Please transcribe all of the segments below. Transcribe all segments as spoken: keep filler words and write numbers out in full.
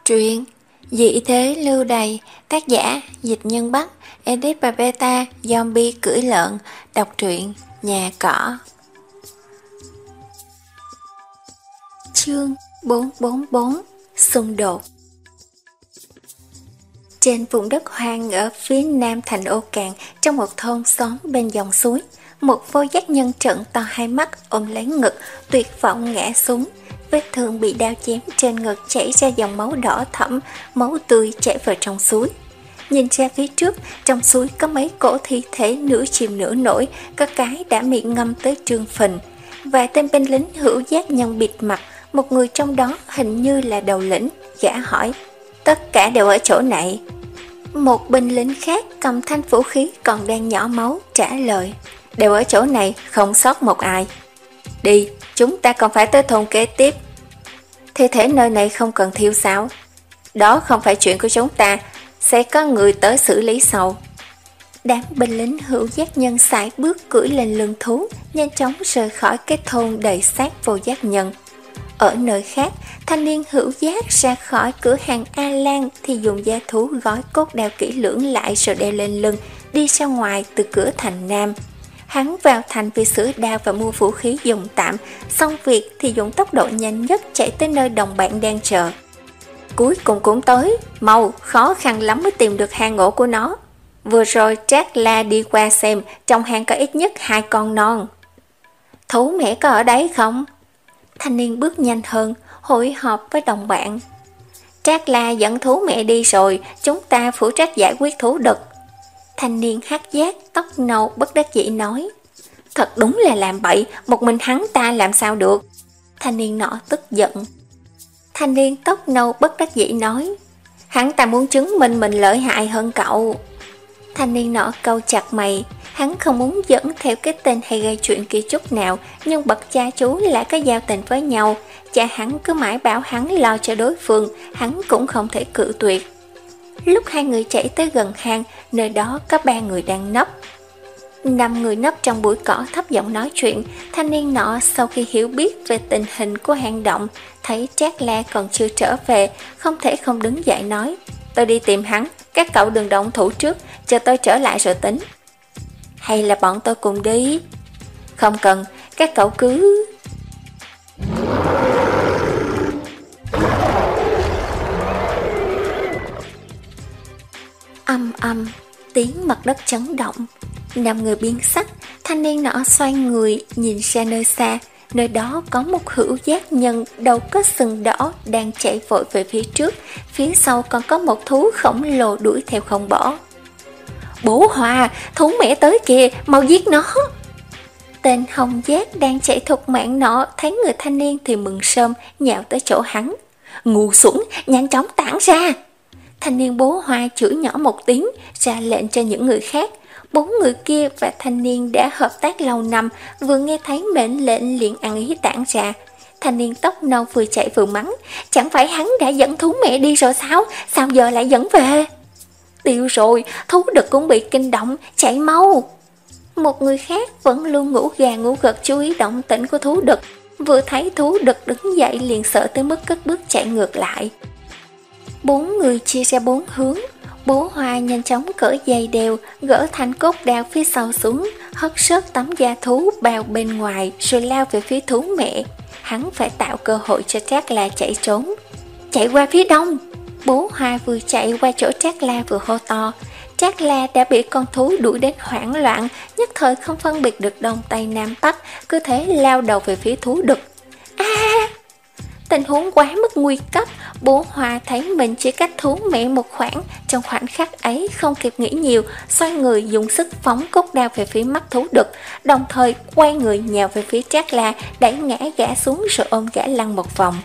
Truyện Dị thế lưu đày, tác giả Dịch Nhân Bắc, edit và beta Zombie cưỡi lợn. Đọc truyện Nhà Cỏ. Chương bốn bốn bốn Xung đột. Trên vùng đất hoang ở phía nam thành Ô Cạn, trong một thôn xóm bên dòng suối, một vô giác nhân trợn to hai mắt, ôm lấy ngực, tuyệt vọng ngã xuống. Vết thương bị đao chém trên ngực chảy ra dòng máu đỏ thẫm, máu tươi chảy vào trong suối. Nhìn ra phía trước, trong suối có mấy cỗ thi thể nửa chìm nửa nổi, có cái đã miệng ngâm tới trương phình. Vài tên binh lính hữu giác nhân bịt mặt, một người trong đó hình như là đầu lĩnh, gã hỏi: "Tất cả đều ở chỗ này?" Một binh lính khác cầm thanh vũ khí còn đang nhỏ máu trả lời: "Đều ở chỗ này, không sót một ai." "Đi, chúng ta còn phải tới thôn kế tiếp." "Thi thể nơi này không cần thiêu sao?" "Đó không phải chuyện của chúng ta, sẽ có người tới xử lý sau." Đám binh lính hữu giác nhân sải bước cưỡi lên lưng thú, nhanh chóng rời khỏi cái thôn đầy xác vô giác nhân. Ở nơi khác, thanh niên hữu giác ra khỏi cửa hàng A Lan thì dùng da thú gói cốt đao kỹ lưỡng lại rồi đeo lên lưng, đi ra ngoài từ cửa thành Nam. Hắn vào thành vì sửa đao và mua vũ khí dùng tạm, xong việc thì dùng tốc độ nhanh nhất chạy tới nơi đồng bạn đang chờ. Cuối cùng cũng tới, mau, khó khăn lắm mới tìm được hang ổ của nó. Vừa rồi Trác La đi qua xem, trong hang có ít nhất hai con non. "Thú mẹ có ở đấy không?" Thanh niên bước nhanh hơn, hội họp với đồng bạn. "Trác La dẫn thú mẹ đi rồi, chúng ta phụ trách giải quyết thú đực." Thanh niên hắc giác, tóc nâu bất đắc dĩ nói. "Thật đúng là làm bậy, một mình hắn ta làm sao được." Thanh niên nọ tức giận. Thanh niên tóc nâu bất đắc dĩ nói: "Hắn ta muốn chứng minh mình lợi hại hơn cậu." Thanh niên nọ cau chặt mày, hắn không muốn dẫn theo cái tên hay gây chuyện kia chút nào, nhưng bậc cha chú lại có giao tình với nhau, cha hắn cứ mãi bảo hắn lo cho đối phương, hắn cũng không thể cự tuyệt. Lúc hai người chạy tới gần hang, nơi đó có ba người đang nấp. Năm người nấp trong bụi cỏ thấp giọng nói chuyện. Thanh niên nọ sau khi hiểu biết về tình hình của hang động, thấy Trác La còn chưa trở về, không thể không đứng dậy nói: "Tôi đi tìm hắn, các cậu đừng động thủ trước, chờ tôi trở lại rồi tính." "Hay là bọn tôi cùng đi?" "Không cần, các cậu cứ..." Âm âm, tiếng mặt đất chấn động. Năm người biến sắc, thanh niên nọ xoay người nhìn ra nơi xa, nơi đó có một hữu giác nhân đầu có sừng đỏ đang chạy vội về phía trước, phía sau còn có một thú khổng lồ đuổi theo không bỏ. "Bố Hòa, thú mẹ tới kìa, mau giết nó!" Tên hồng giác đang chạy thục mạng nọ thấy người thanh niên thì mừng sơm, nhào tới chỗ hắn. "Ngu xuẩn, nhanh chóng tản ra!" Thanh niên bố Hoa chửi nhỏ một tiếng, ra lệnh cho những người khác. Bốn người kia và thanh niên đã hợp tác lâu năm, vừa nghe thấy mệnh lệnh liền ăn ý tản ra. Thanh niên tóc nâu vừa chạy vừa mắng: "Chẳng phải hắn đã dẫn thú mẹ đi rồi sao? Sao giờ lại dẫn về?" "Tiêu rồi, thú đực cũng bị kinh động, chạy mau!" Một người khác vẫn luôn ngủ gà ngủ gật chú ý động tĩnh của thú đực, vừa thấy thú đực đứng dậy liền sợ tới mức cất bước chạy ngược lại. Bốn người chia ra bốn hướng. Bố Hoa nhanh chóng cởi dây đeo, gỡ thanh cốt đao phía sau xuống, hất sớt tấm da thú bao bên ngoài rồi lao về phía thú mẹ. Hắn phải tạo cơ hội cho Trác La chạy trốn. "Chạy qua phía đông!" Bố Hoa vừa chạy qua chỗ Trác La vừa hô to. Trác La đã bị con thú đuổi đến hoảng loạn, nhất thời không phân biệt được đông tây nam bắc, cứ thế lao đầu về phía thú đực. A! À! Tình huống quá mức nguy cấp, bố Hoa thấy mình chỉ cách thú mẹ một khoảng, trong khoảnh khắc ấy không kịp nghĩ nhiều, xoay người dùng sức phóng cốt đao về phía mắt thú đực, đồng thời quay người nhào về phía Trác La, đẩy ngã gã xuống rồi ôm gã lăn một vòng.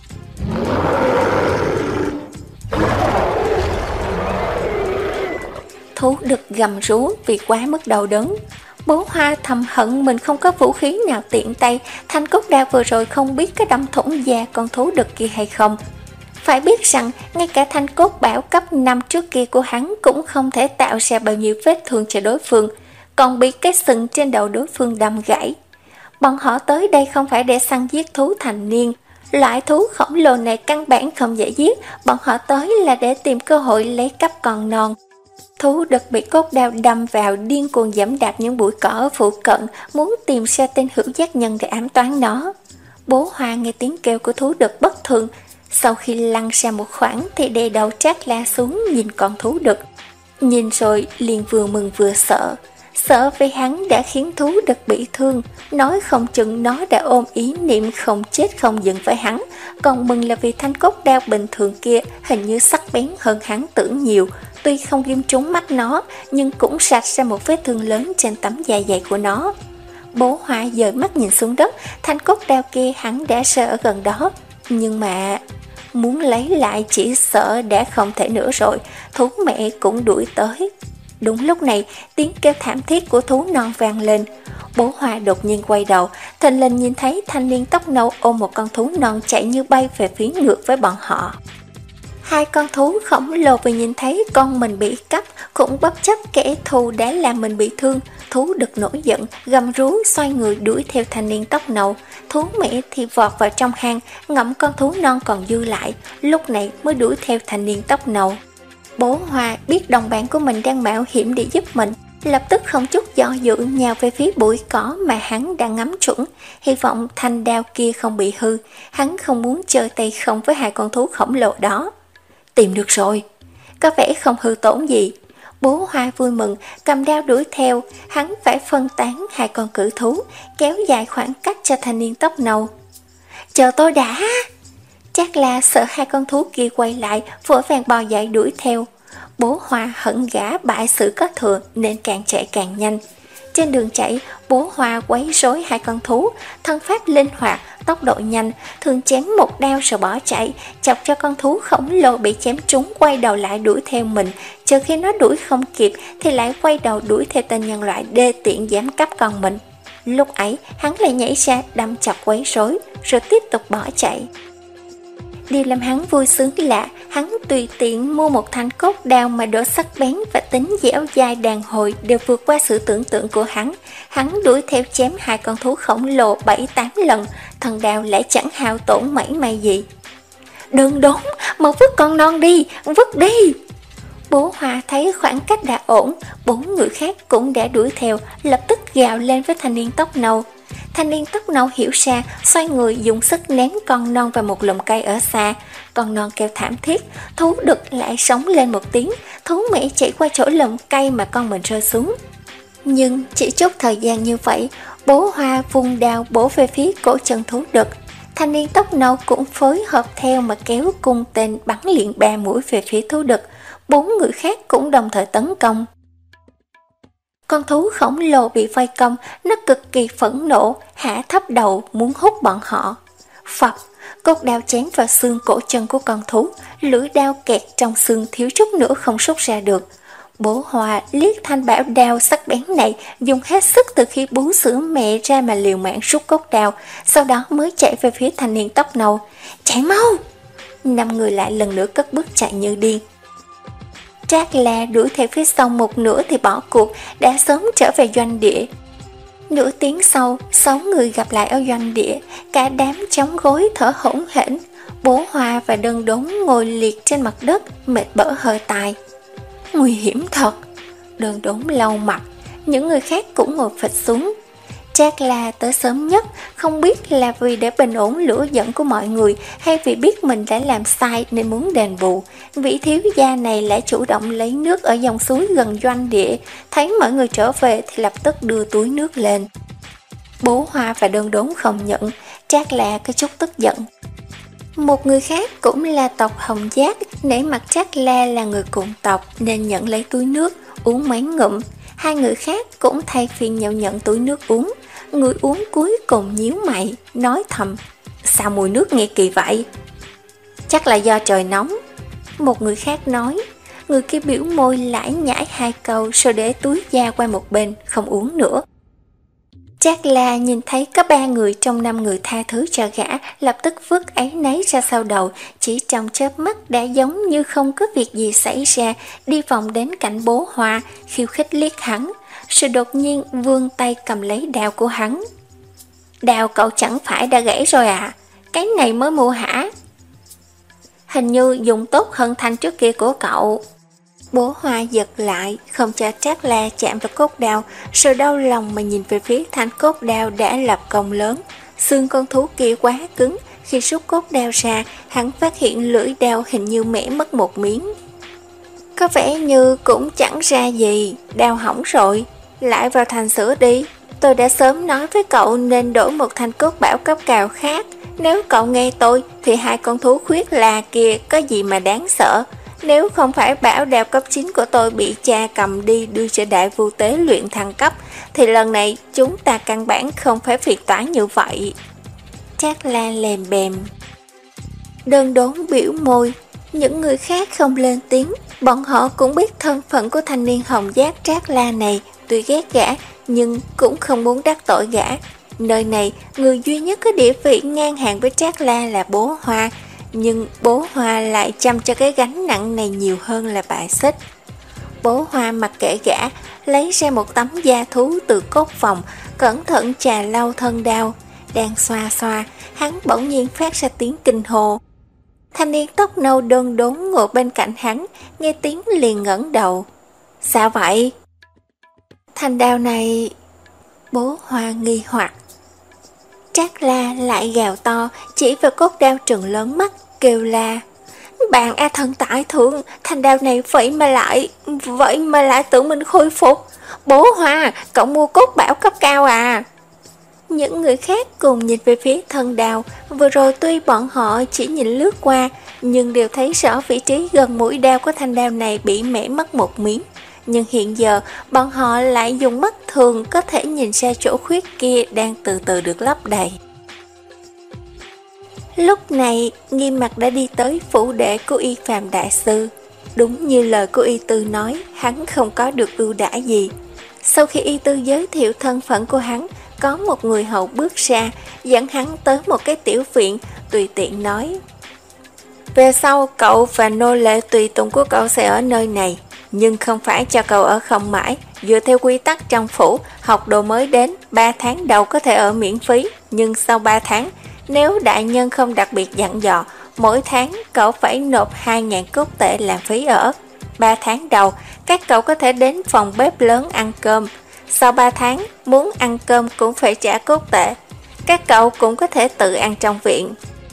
Thú đực gầm rú vì quá mức đau đớn. Bố Hoa thầm hận mình không có vũ khí nào tiện tay, thanh cốt đao vừa rồi không biết có đâm thủng da con thú đực kia hay không. Phải biết rằng ngay cả thanh cốt bảo cấp năm trước kia của hắn cũng không thể tạo ra bao nhiêu vết thương cho đối phương, còn bị cái sừng trên đầu đối phương đâm gãy. Bọn họ tới đây không phải để săn giết thú thành niên, Loại thú khổng lồ này căn bản không dễ giết, bọn họ tới là để tìm cơ hội lấy cắp con non. Thú đực bị cốt đao đâm vào, điên cuồng giẫm đạp những bụi cỏ ở phụ cận, muốn tìm ra tên hữu giác nhân để ám toán nó. Bố Hoa nghe tiếng kêu của thú đực bất thường, sau khi lăn ra một khoảng thì đè đầu Trác La xuống nhìn con thú đực. Nhìn rồi liền vừa mừng vừa sợ. Sợ vì hắn đã khiến thú đực bị thương, nói không chừng nó đã ôm ý niệm không chết không dừng với hắn. Còn mừng là vì thanh cốt đao bình thường kia hình như sắc bén hơn hắn tưởng nhiều. Tuy không ghim trúng mắt nó, nhưng cũng sạch ra một vết thương lớn trên tấm da dày của nó. Bố Hoa dời mắt nhìn xuống đất, thanh cốt đao kia hắn đã rơi ở gần đó. Nhưng mà muốn lấy lại chỉ sợ đã không thể nữa rồi, thú mẹ cũng đuổi tới. Đúng lúc này, tiếng kêu thảm thiết của thú non vang lên. Bố Hoa đột nhiên quay đầu, thình lình nhìn thấy thanh niên tóc nâu ôm một con thú non chạy như bay về phía ngược với bọn họ. Hai con thú khổng lồ vừa nhìn thấy con mình bị cắp, cũng bất chấp kẻ thù đã làm mình bị thương. Thú đực nổi giận, gầm rú xoay người đuổi theo thanh niên tóc nâu. Thú mẹ thì vọt vào trong hang, ngậm con thú non còn dư lại, lúc này mới đuổi theo thanh niên tóc nâu. Bố Hoa biết đồng bạn của mình đang mạo hiểm để giúp mình, lập tức không chút do dự nhào về phía bụi cỏ mà hắn đang ngắm chuẩn, hy vọng thanh đao kia không bị hư. Hắn không muốn chơi tay không với hai con thú khổng lồ đó. Tìm được rồi, có vẻ không hư tổn gì. Bố Hoa vui mừng, cầm đao đuổi theo. Hắn phải phân tán hai con cự thú, kéo dài khoảng cách cho thanh niên tóc nâu. Chờ tôi đã! Trác La sợ hai con thú kia quay lại, vội vàng bò dậy đuổi theo. Bố Hoa hận gã bại sự có thừa nên càng chạy càng nhanh. Trên đường chạy, bố Hoa quấy rối hai con thú, thân pháp linh hoạt, tốc độ nhanh, thường chém một đao rồi bỏ chạy, chọc cho con thú khổng lồ bị chém trúng quay đầu lại đuổi theo mình. Chờ khi nó đuổi không kịp thì lại quay đầu đuổi theo tên nhân loại đê tiện dám cắp con mình. Lúc ấy hắn lại nhảy ra đâm chọc quấy rối rồi tiếp tục bỏ chạy. Điều làm hắn vui sướng là hắn tùy tiện mua một thanh cốt đao mà độ sắc bén và tính dẻo dai đàn hồi đều vượt qua sự tưởng tượng của hắn. Hắn đuổi theo chém hai con thú khổng lồ bảy tám lần, thần đao lại chẳng hao tổn mảy may gì. Đừng đốn, mau vứt con non đi, vứt đi! Bố Hoa thấy khoảng cách đã ổn, bốn người khác cũng đã đuổi theo, lập tức gào lên với thanh niên tóc nâu. Thanh niên tóc nâu hiểu ra, xoay người dùng sức ném con non vào một lùm cây ở xa. Con non kêu thảm thiết, thú đực lại sống lên một tiếng, thú mẹ chạy qua chỗ lùm cây mà con mình rơi xuống. Nhưng chỉ chút thời gian như vậy, bố Hoa vung đao bổ về phía cổ chân thú đực. Thanh niên tóc nâu cũng phối hợp theo mà kéo cung tên bắn liền ba mũi về phía thú đực. Bốn người khác cũng đồng thời tấn công. Con thú khổng lồ bị vây công, nó cực kỳ phẫn nộ, hạ thấp đầu muốn hút bọn họ. Phập, cốt đao chém vào xương cổ chân của con thú, lưỡi đao kẹt trong xương thiếu chút nữa không rút ra được. Bố Hoa liếc thanh bảo đao sắc bén này, dùng hết sức từ khi bú sữa mẹ ra mà liều mạng rút cốt đao, sau đó mới chạy về phía thanh niên tóc nâu. Chạy mau! Năm người lại lần nữa cất bước chạy như điên. Trác La đuổi theo phía sau một nửa thì bỏ cuộc, đã sớm trở về doanh địa. Nửa tiếng sau, sáu người gặp lại ở doanh địa, cả đám chống gối thở hổn hển. Bố Hoa và Đơn Đốn ngồi liệt trên mặt đất, mệt bở hơi tài. Nguy hiểm thật! Đơn Đốn lau mặt, những người khác cũng ngồi phịch xuống. Trác La tới sớm nhất, không biết là vì để bình ổn lửa giận của mọi người hay vì biết mình đã làm sai nên muốn đền bù. Vị thiếu gia này lại chủ động lấy nước ở dòng suối gần doanh địa, thấy mọi người trở về thì lập tức đưa túi nước lên. Bố Hoa và Đơn Đốn không nhận, Trác La có chút tức giận. Một người khác cũng là tộc Hồng Giác, nể mặt Trác La là người cùng tộc nên nhận lấy túi nước, uống mấy ngụm. Hai người khác cũng thay phiên nhau nhận túi nước uống. Người uống cuối cùng nhíu mày, nói thầm, sao mùi nước nghe kỳ vậy? Chắc là do trời nóng. Một người khác nói. Người kia biểu môi lải nhải hai câu rồi để túi da qua một bên, không uống nữa. Trác La nhìn thấy có ba người trong năm người tha thứ cho gã, lập tức vứt áy náy ra sau đầu, chỉ trong chớp mắt đã giống như không có việc gì xảy ra, đi vòng đến cạnh bố Hoa, khiêu khích liếc hắn, rồi đột nhiên vươn tay cầm lấy đao của hắn. Đao cậu chẳng phải đã gãy rồi à? cái này mới mua hả? Hình như dùng tốt hơn thanh trước kia của cậu. Bố Hoa giật lại, không cho Trác La chạm vào cốt đao, rồi đau lòng mà nhìn về phía thanh cốt đao đã lập công lớn. Xương con thú kia quá cứng, khi rút cốt đao ra, hắn phát hiện lưỡi đao hình như mẻ mất một miếng. Có vẻ như cũng chẳng ra gì, đao hỏng rồi, lại vào thành sửa đi. Tôi đã sớm nói với cậu nên đổi một thanh cốt bảo cấp cao khác. Nếu cậu nghe tôi thì hai con thú khuyết là kia có gì mà đáng sợ. Nếu không phải bảo đao cấp chín của tôi bị cha cầm đi đưa cho đại vu tế luyện thăng cấp, thì lần này chúng ta căn bản không phải việc toán như vậy. Trác La lèm bèm. Đơn Đốn biểu môi, những người khác không lên tiếng. Bọn họ cũng biết thân phận của thanh niên hồng giác Trác La này, tuy ghét gã nhưng cũng không muốn đắc tội gã. Nơi này, người duy nhất có địa vị ngang hàng với Trác La là Bố Hoa, nhưng Bố Hoa lại chăm cho cái gánh nặng này nhiều hơn là bài xích. Bố Hoa mặc kệ gã, lấy ra một tấm da thú từ cốt phòng, cẩn thận chà lau thân đao. Đang xoa xoa, hắn bỗng nhiên phát ra tiếng kinh hồ. Thanh niên tóc nâu Đơn Đốn ngồi bên cạnh hắn, nghe tiếng liền ngẩng đầu. Sao vậy? Thanh đao này... Bố Hoa nghi hoặc. Trác La lại gào to, chỉ vào cốt đao trừng lớn mắt, kêu la. Bạn A Thần tại thượng, thanh đao này vậy mà lại, vậy mà lại tự mình khôi phục. Bố Hoa, cậu mua cốt bảo cấp cao à? Những người khác cùng nhìn về phía thân đao, vừa rồi tuy bọn họ chỉ nhìn lướt qua, nhưng đều thấy rõ vị trí gần mũi đao của thanh đao này bị mẻ mất một miếng. Nhưng hiện giờ, bọn họ lại dùng mắt thường có thể nhìn ra chỗ khuyết kia đang từ từ được lấp đầy. Lúc này, Nghiêm Mặc đã đi tới phủ đệ của Y Phàm Đại Sư. Đúng như lời của Y Tư nói, hắn không có được ưu đãi gì. Sau khi Y Tư giới thiệu thân phận của hắn, có một người hầu bước ra, dẫn hắn tới một cái tiểu viện, tùy tiện nói. Về sau, cậu và nô lệ tùy tùng của cậu sẽ ở nơi này, nhưng không phải cho cậu ở không mãi. Dựa theo quy tắc trong phủ, học đồ mới đến, ba tháng đầu có thể ở miễn phí, nhưng sau ba tháng, nếu đại nhân không đặc biệt dặn dò, mỗi tháng cậu phải nộp hai nghìn cốt tệ làm phí ở. ba tháng đầu, các cậu có thể đến phòng bếp lớn ăn cơm. Sau ba tháng, muốn ăn cơm cũng phải trả cốt tệ. Các cậu cũng có thể tự ăn trong viện.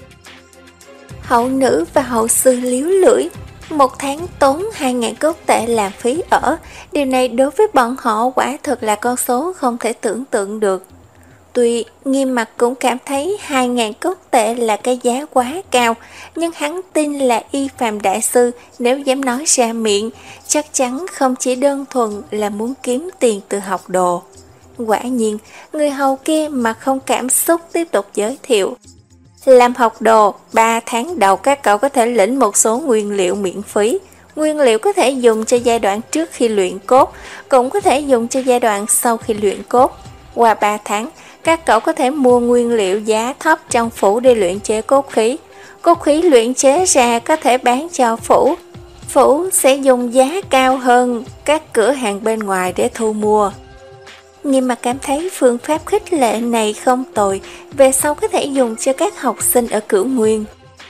Hậu nữ và hậu sư liếu lưỡi. Một tháng tốn hai nghìn cốt tệ làm phí ở. Điều này đối với bọn họ quả thực là con số không thể tưởng tượng được. Tuy Nghiêm Mặc cũng cảm thấy hai nghìn cốt tệ là cái giá quá cao, nhưng hắn tin là Y Phàm Đại Sư nếu dám nói ra miệng, chắc chắn không chỉ đơn thuần là muốn kiếm tiền từ học đồ. Quả nhiên, người hầu kia mà không cảm xúc tiếp tục giới thiệu. Làm học đồ, ba tháng đầu các cậu có thể lĩnh một số nguyên liệu miễn phí. Nguyên liệu có thể dùng cho giai đoạn trước khi luyện cốt, cũng có thể dùng cho giai đoạn sau khi luyện cốt. Qua ba tháng, các cậu có thể mua nguyên liệu giá thấp trong phủ để luyện chế cốt khí. Cốt khí luyện chế ra có thể bán cho phủ. Phủ sẽ dùng giá cao hơn các cửa hàng bên ngoài để thu mua. Nhưng mà cảm thấy phương pháp khích lệ này không tồi, về sau có thể dùng cho các học sinh ở Cửu Nguyên.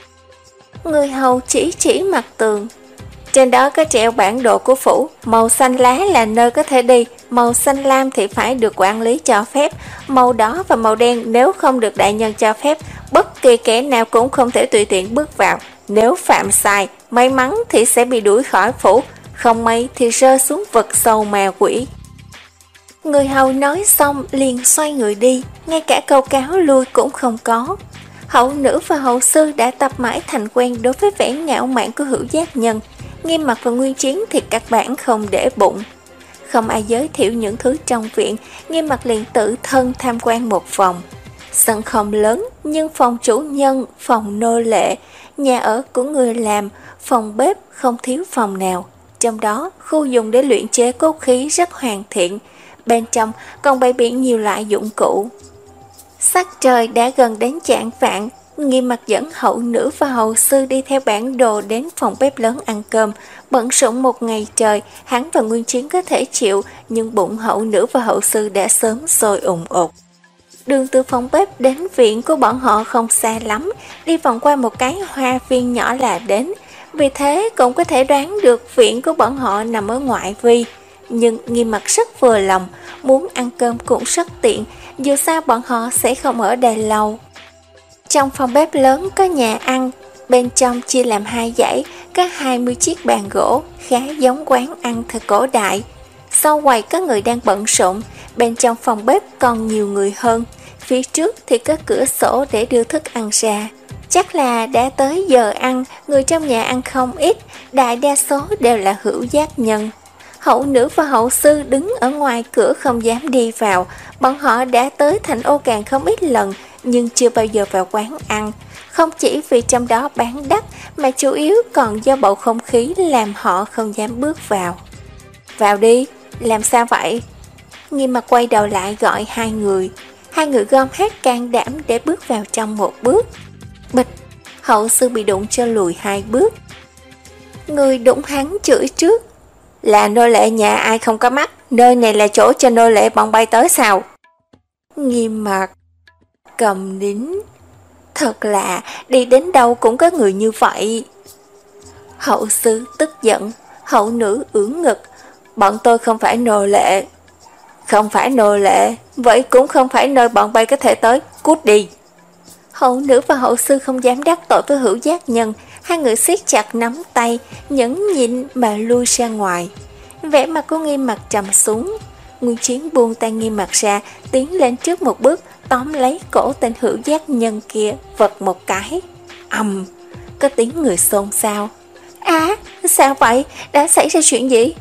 Người hầu chỉ chỉ mặt tường. Trên đó có treo bản đồ của phủ, màu xanh lá là nơi có thể đi, màu xanh lam thì phải được quản lý cho phép, màu đỏ và màu đen nếu không được đại nhân cho phép, bất kỳ kẻ nào cũng không thể tùy tiện bước vào. Nếu phạm sai, may mắn thì sẽ bị đuổi khỏi phủ, không may thì rơi xuống vực sâu ma quỷ. Người hầu nói xong liền xoay người đi, ngay cả câu cáo lui cũng không có. Hậu nữ và hậu sư đã tập mãi thành quen đối với vẻ ngạo mạn của Hữu Giác Nhân. Nghiêm Mặc và Nguyên Chiến thì các bạn không để bụng. Không ai giới thiệu những thứ trong viện, Nghiêm Mặc liền tự thân tham quan một phòng. Sân không lớn, nhưng phòng chủ nhân, phòng nô lệ, nhà ở của người làm, phòng bếp không thiếu phòng nào. Trong đó, khu dùng để luyện chế cốt khí rất hoàn thiện. Bên trong còn bày biện nhiều loại dụng cụ. Sắc trời đã gần đến chạng vạng, Nghiêm Mặc dẫn hậu nữ và hậu sư đi theo bản đồ đến phòng bếp lớn ăn cơm. Bận rộn một ngày trời, hắn và Nguyên Chiến có thể chịu, nhưng bụng hậu nữ và hậu sư đã sớm sôi ùng ục. Đường từ phòng bếp đến viện của bọn họ không xa lắm, đi vòng qua một cái hoa viên nhỏ là đến. Vì thế cũng có thể đoán được viện của bọn họ nằm ở ngoại vi. Nhưng Nghiêm Mặc rất vừa lòng, muốn ăn cơm cũng rất tiện, dù sao bọn họ sẽ không ở đây lâu. Trong phòng bếp lớn có nhà ăn, bên trong chia làm hai dãy, có hai mươi chiếc bàn gỗ, khá giống quán ăn thời cổ đại. Sau quầy có người đang bận rộn, bên trong phòng bếp còn nhiều người hơn, phía trước thì có cửa sổ để đưa thức ăn ra. Chắc là đã tới giờ ăn, người trong nhà ăn không ít, đại đa số đều là hữu giác nhân. Hậu nữ và hậu sư đứng ở ngoài cửa không dám đi vào, bọn họ đã tới Thành Ô Càng không ít lần, nhưng chưa bao giờ vào quán ăn. Không chỉ vì trong đó bán đắt, mà chủ yếu còn do bầu không khí làm họ không dám bước vào. Vào đi, làm sao vậy? Nghiêm Mặc quay đầu lại gọi hai người. Hai người gom hết can đảm để bước vào trong một bước. Bịch, hậu sư bị đụng cho lùi hai bước. Người đụng hắn chửi trước. Là nô lệ nhà ai không có mắt, nơi này là chỗ cho nô lệ bọn bay tới sao? Nghiêm Mặc cầm nín. Thật là đi đến đâu cũng có người như vậy. Hậu sư tức giận, hậu nữ ưỡn ngực. Bọn tôi không phải nô lệ. Không phải nô lệ, vậy cũng không phải nơi bọn bay có thể tới, cút đi. Hậu nữ và hậu sư không dám đắc tội với hữu giác nhân, hai người siết chặt nắm tay, nhẫn nhịn mà lui ra ngoài. Vẻ mặt của Nghiêm Mặc trầm xuống. Nguyên Chiến buông tay Nghiêm Mặc ra, tiến lên trước một bước, tóm lấy cổ tên hữu giác nhân kia, vật một cái. Ầm, có tiếng người xôn xao. À, sao vậy? Đã xảy ra chuyện gì?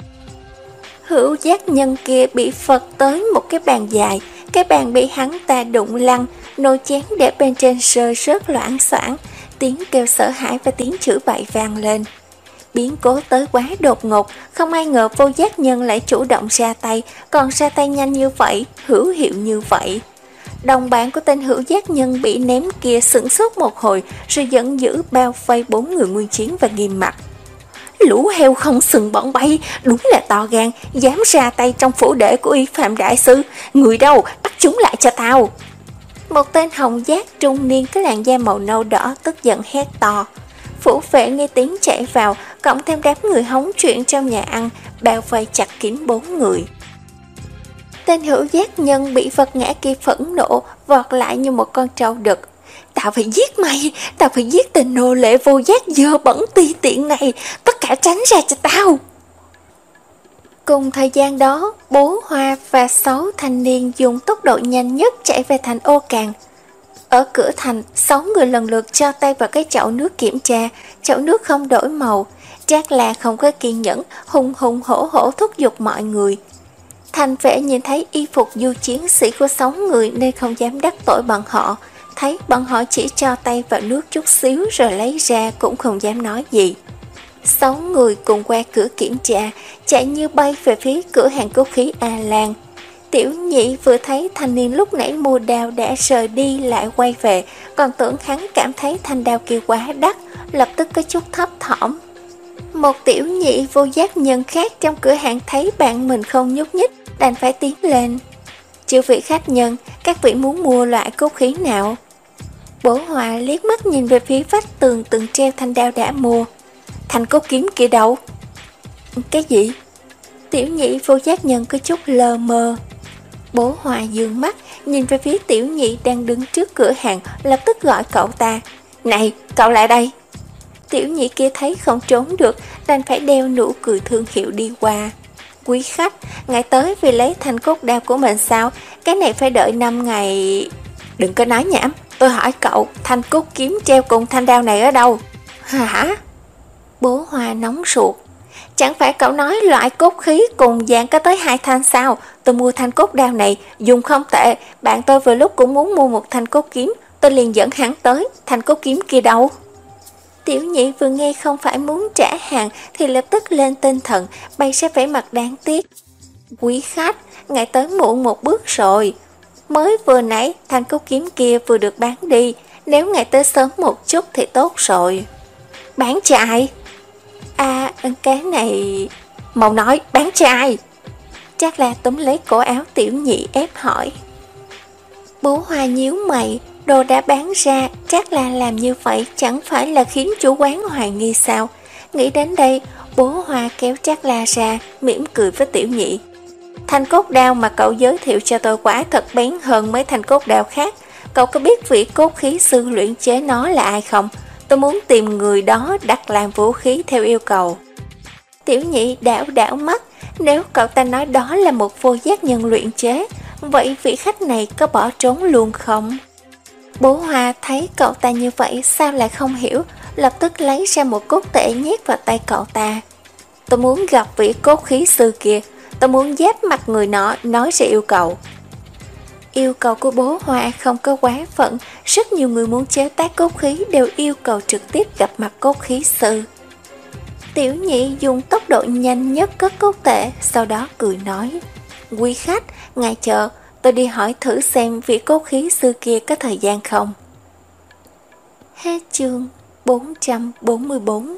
Hữu giác nhân kia bị phật tới một cái bàn dài, cái bàn bị hắn ta đụng lăn, nồi chén để bên trên rơi rớt loảng xoảng, tiếng kêu sợ hãi và tiếng chửi bậy vang lên. Biến cố tới quá đột ngột, không ai ngờ vô giác nhân lại chủ động ra tay, còn ra tay nhanh như vậy, hữu hiệu như vậy. Đồng bạn của tên hữu giác nhân bị ném kia sửng sốt một hồi, rồi giận dữ bao vây bốn người Nguyên Chiến và Nghiêm Mặc. Lũ heo không sừng bọn bay, đúng là to gan, dám ra tay trong phủ đệ của Uy Phạm đại sư. Người đâu, bắt chúng lại cho tao. Một tên hồng giác trung niên có làn da màu nâu đỏ tức giận hét to. Phủ vệ nghe tiếng chạy vào, cộng thêm đám người hóng chuyện trong nhà ăn, bao vây chặt kín bốn người. Tên hữu giác nhân bị vật ngã kia phẫn nộ, vọt lại như một con trâu đực. Tao phải giết mày, tao phải giết tên nô lệ vô giác dơ bẩn ti tiện này, tất cả tránh ra cho tao. Cùng thời gian đó, Bố Hoa và sáu thanh niên dùng tốc độ nhanh nhất chạy về thành Ô Càng. Ở cửa thành, sáu người lần lượt cho tay vào cái chậu nước kiểm tra, chậu nước không đổi màu. Trác La không có kiên nhẫn, hùng hùng hổ hổ thúc giục mọi người. Thành vệ nhìn thấy y phục du chiến sĩ của sáu người nên không dám đắc tội bọn họ. Thấy bọn họ chỉ cho tay vào nước chút xíu rồi lấy ra cũng không dám nói gì. Sáu người cùng qua cửa kiểm tra, chạy như bay về phía cửa hàng cố khí A Lan. Tiểu nhị vừa thấy thanh niên lúc nãy mua đao đã rời đi lại quay về, còn tưởng hắn cảm thấy thanh đao kia quá đắt, lập tức có chút thấp thỏm. Một tiểu nhị vô giác nhân khác trong cửa hàng thấy bạn mình không nhúc nhích, đành phải tiến lên. Chư vị khách nhân, các vị muốn mua loại cốt khí nào? Bố Hòa liếc mắt nhìn về phía vách tường từng treo thanh đao đã mua. Thanh cốt kiếm kia đâu? Cái gì? Tiểu nhị vô giác nhân có chút lơ mơ. Bố Hòa dương mắt, nhìn về phía tiểu nhị đang đứng trước cửa hàng, lập tức gọi cậu ta. Này, cậu lại đây. Tiểu nhị kia thấy không trốn được, đành phải đeo nụ cười thương hiệu đi qua. Quý khách, ngài tới vì lấy thanh cốt đao của mình sao? Cái này phải đợi năm ngày... Đừng có nói nhảm, tôi hỏi cậu, thanh cốt kiếm treo cùng thanh đao này ở đâu? Hả? Bố Hoa nóng ruột. Chẳng phải cậu nói loại cốt khí cùng dạng có tới hai thanh sao? Tôi mua thanh cốt đao này, dùng không tệ. Bạn tôi vừa lúc cũng muốn mua một thanh cốt kiếm, tôi liền dẫn hắn tới. Thanh cốt kiếm kia đâu? Tiểu nhị vừa nghe không phải muốn trả hàng thì lập tức lên tinh thần, bày ra vẻ mặt đáng tiếc. Quý khách, ngài tới muộn một bước rồi. Mới vừa nãy thanh cốt kiếm kia vừa được bán đi, nếu ngài tới sớm một chút thì tốt rồi. Bán cho ai? À, cái này... Mau nói, bán cho ai? Trác La túm lấy cổ áo tiểu nhị ép hỏi. Bố Hoa nhíu mày, đồ đã bán ra, chắc là làm như vậy chẳng phải là khiến chủ quán hoài nghi sao? Nghĩ đến đây, bố Hoa kéo Trác La ra, mỉm cười với Tiểu Nhị. Thanh cốt đao mà cậu giới thiệu cho tôi quả thật bén hơn mấy thanh cốt đao khác. Cậu có biết vị cốt khí sư luyện chế nó là ai không? Tôi muốn tìm người đó đặt làm vũ khí theo yêu cầu. Tiểu Nhị đảo đảo mắt, nếu cậu ta nói đó là một vô giác nhân luyện chế, vậy vị khách này có bỏ trốn luôn không? Bố Hoa thấy cậu ta như vậy sao lại không hiểu, lập tức lấy ra một cốt tệ nhét vào tay cậu ta. Tôi muốn gặp vị cốt khí sư kia, tôi muốn giáp mặt người nọ nói ra yêu cầu. Yêu cầu của bố Hoa không có quá phận, rất nhiều người muốn chế tác cốt khí đều yêu cầu trực tiếp gặp mặt cốt khí sư. Tiểu Nhị dùng tốc độ nhanh nhất cất cốt tệ, sau đó cười nói: Quý khách, ngài chờ, tôi đi hỏi thử xem vị cốt khí sư kia có thời gian không. Hết chương bốn trăm bốn mươi bốn.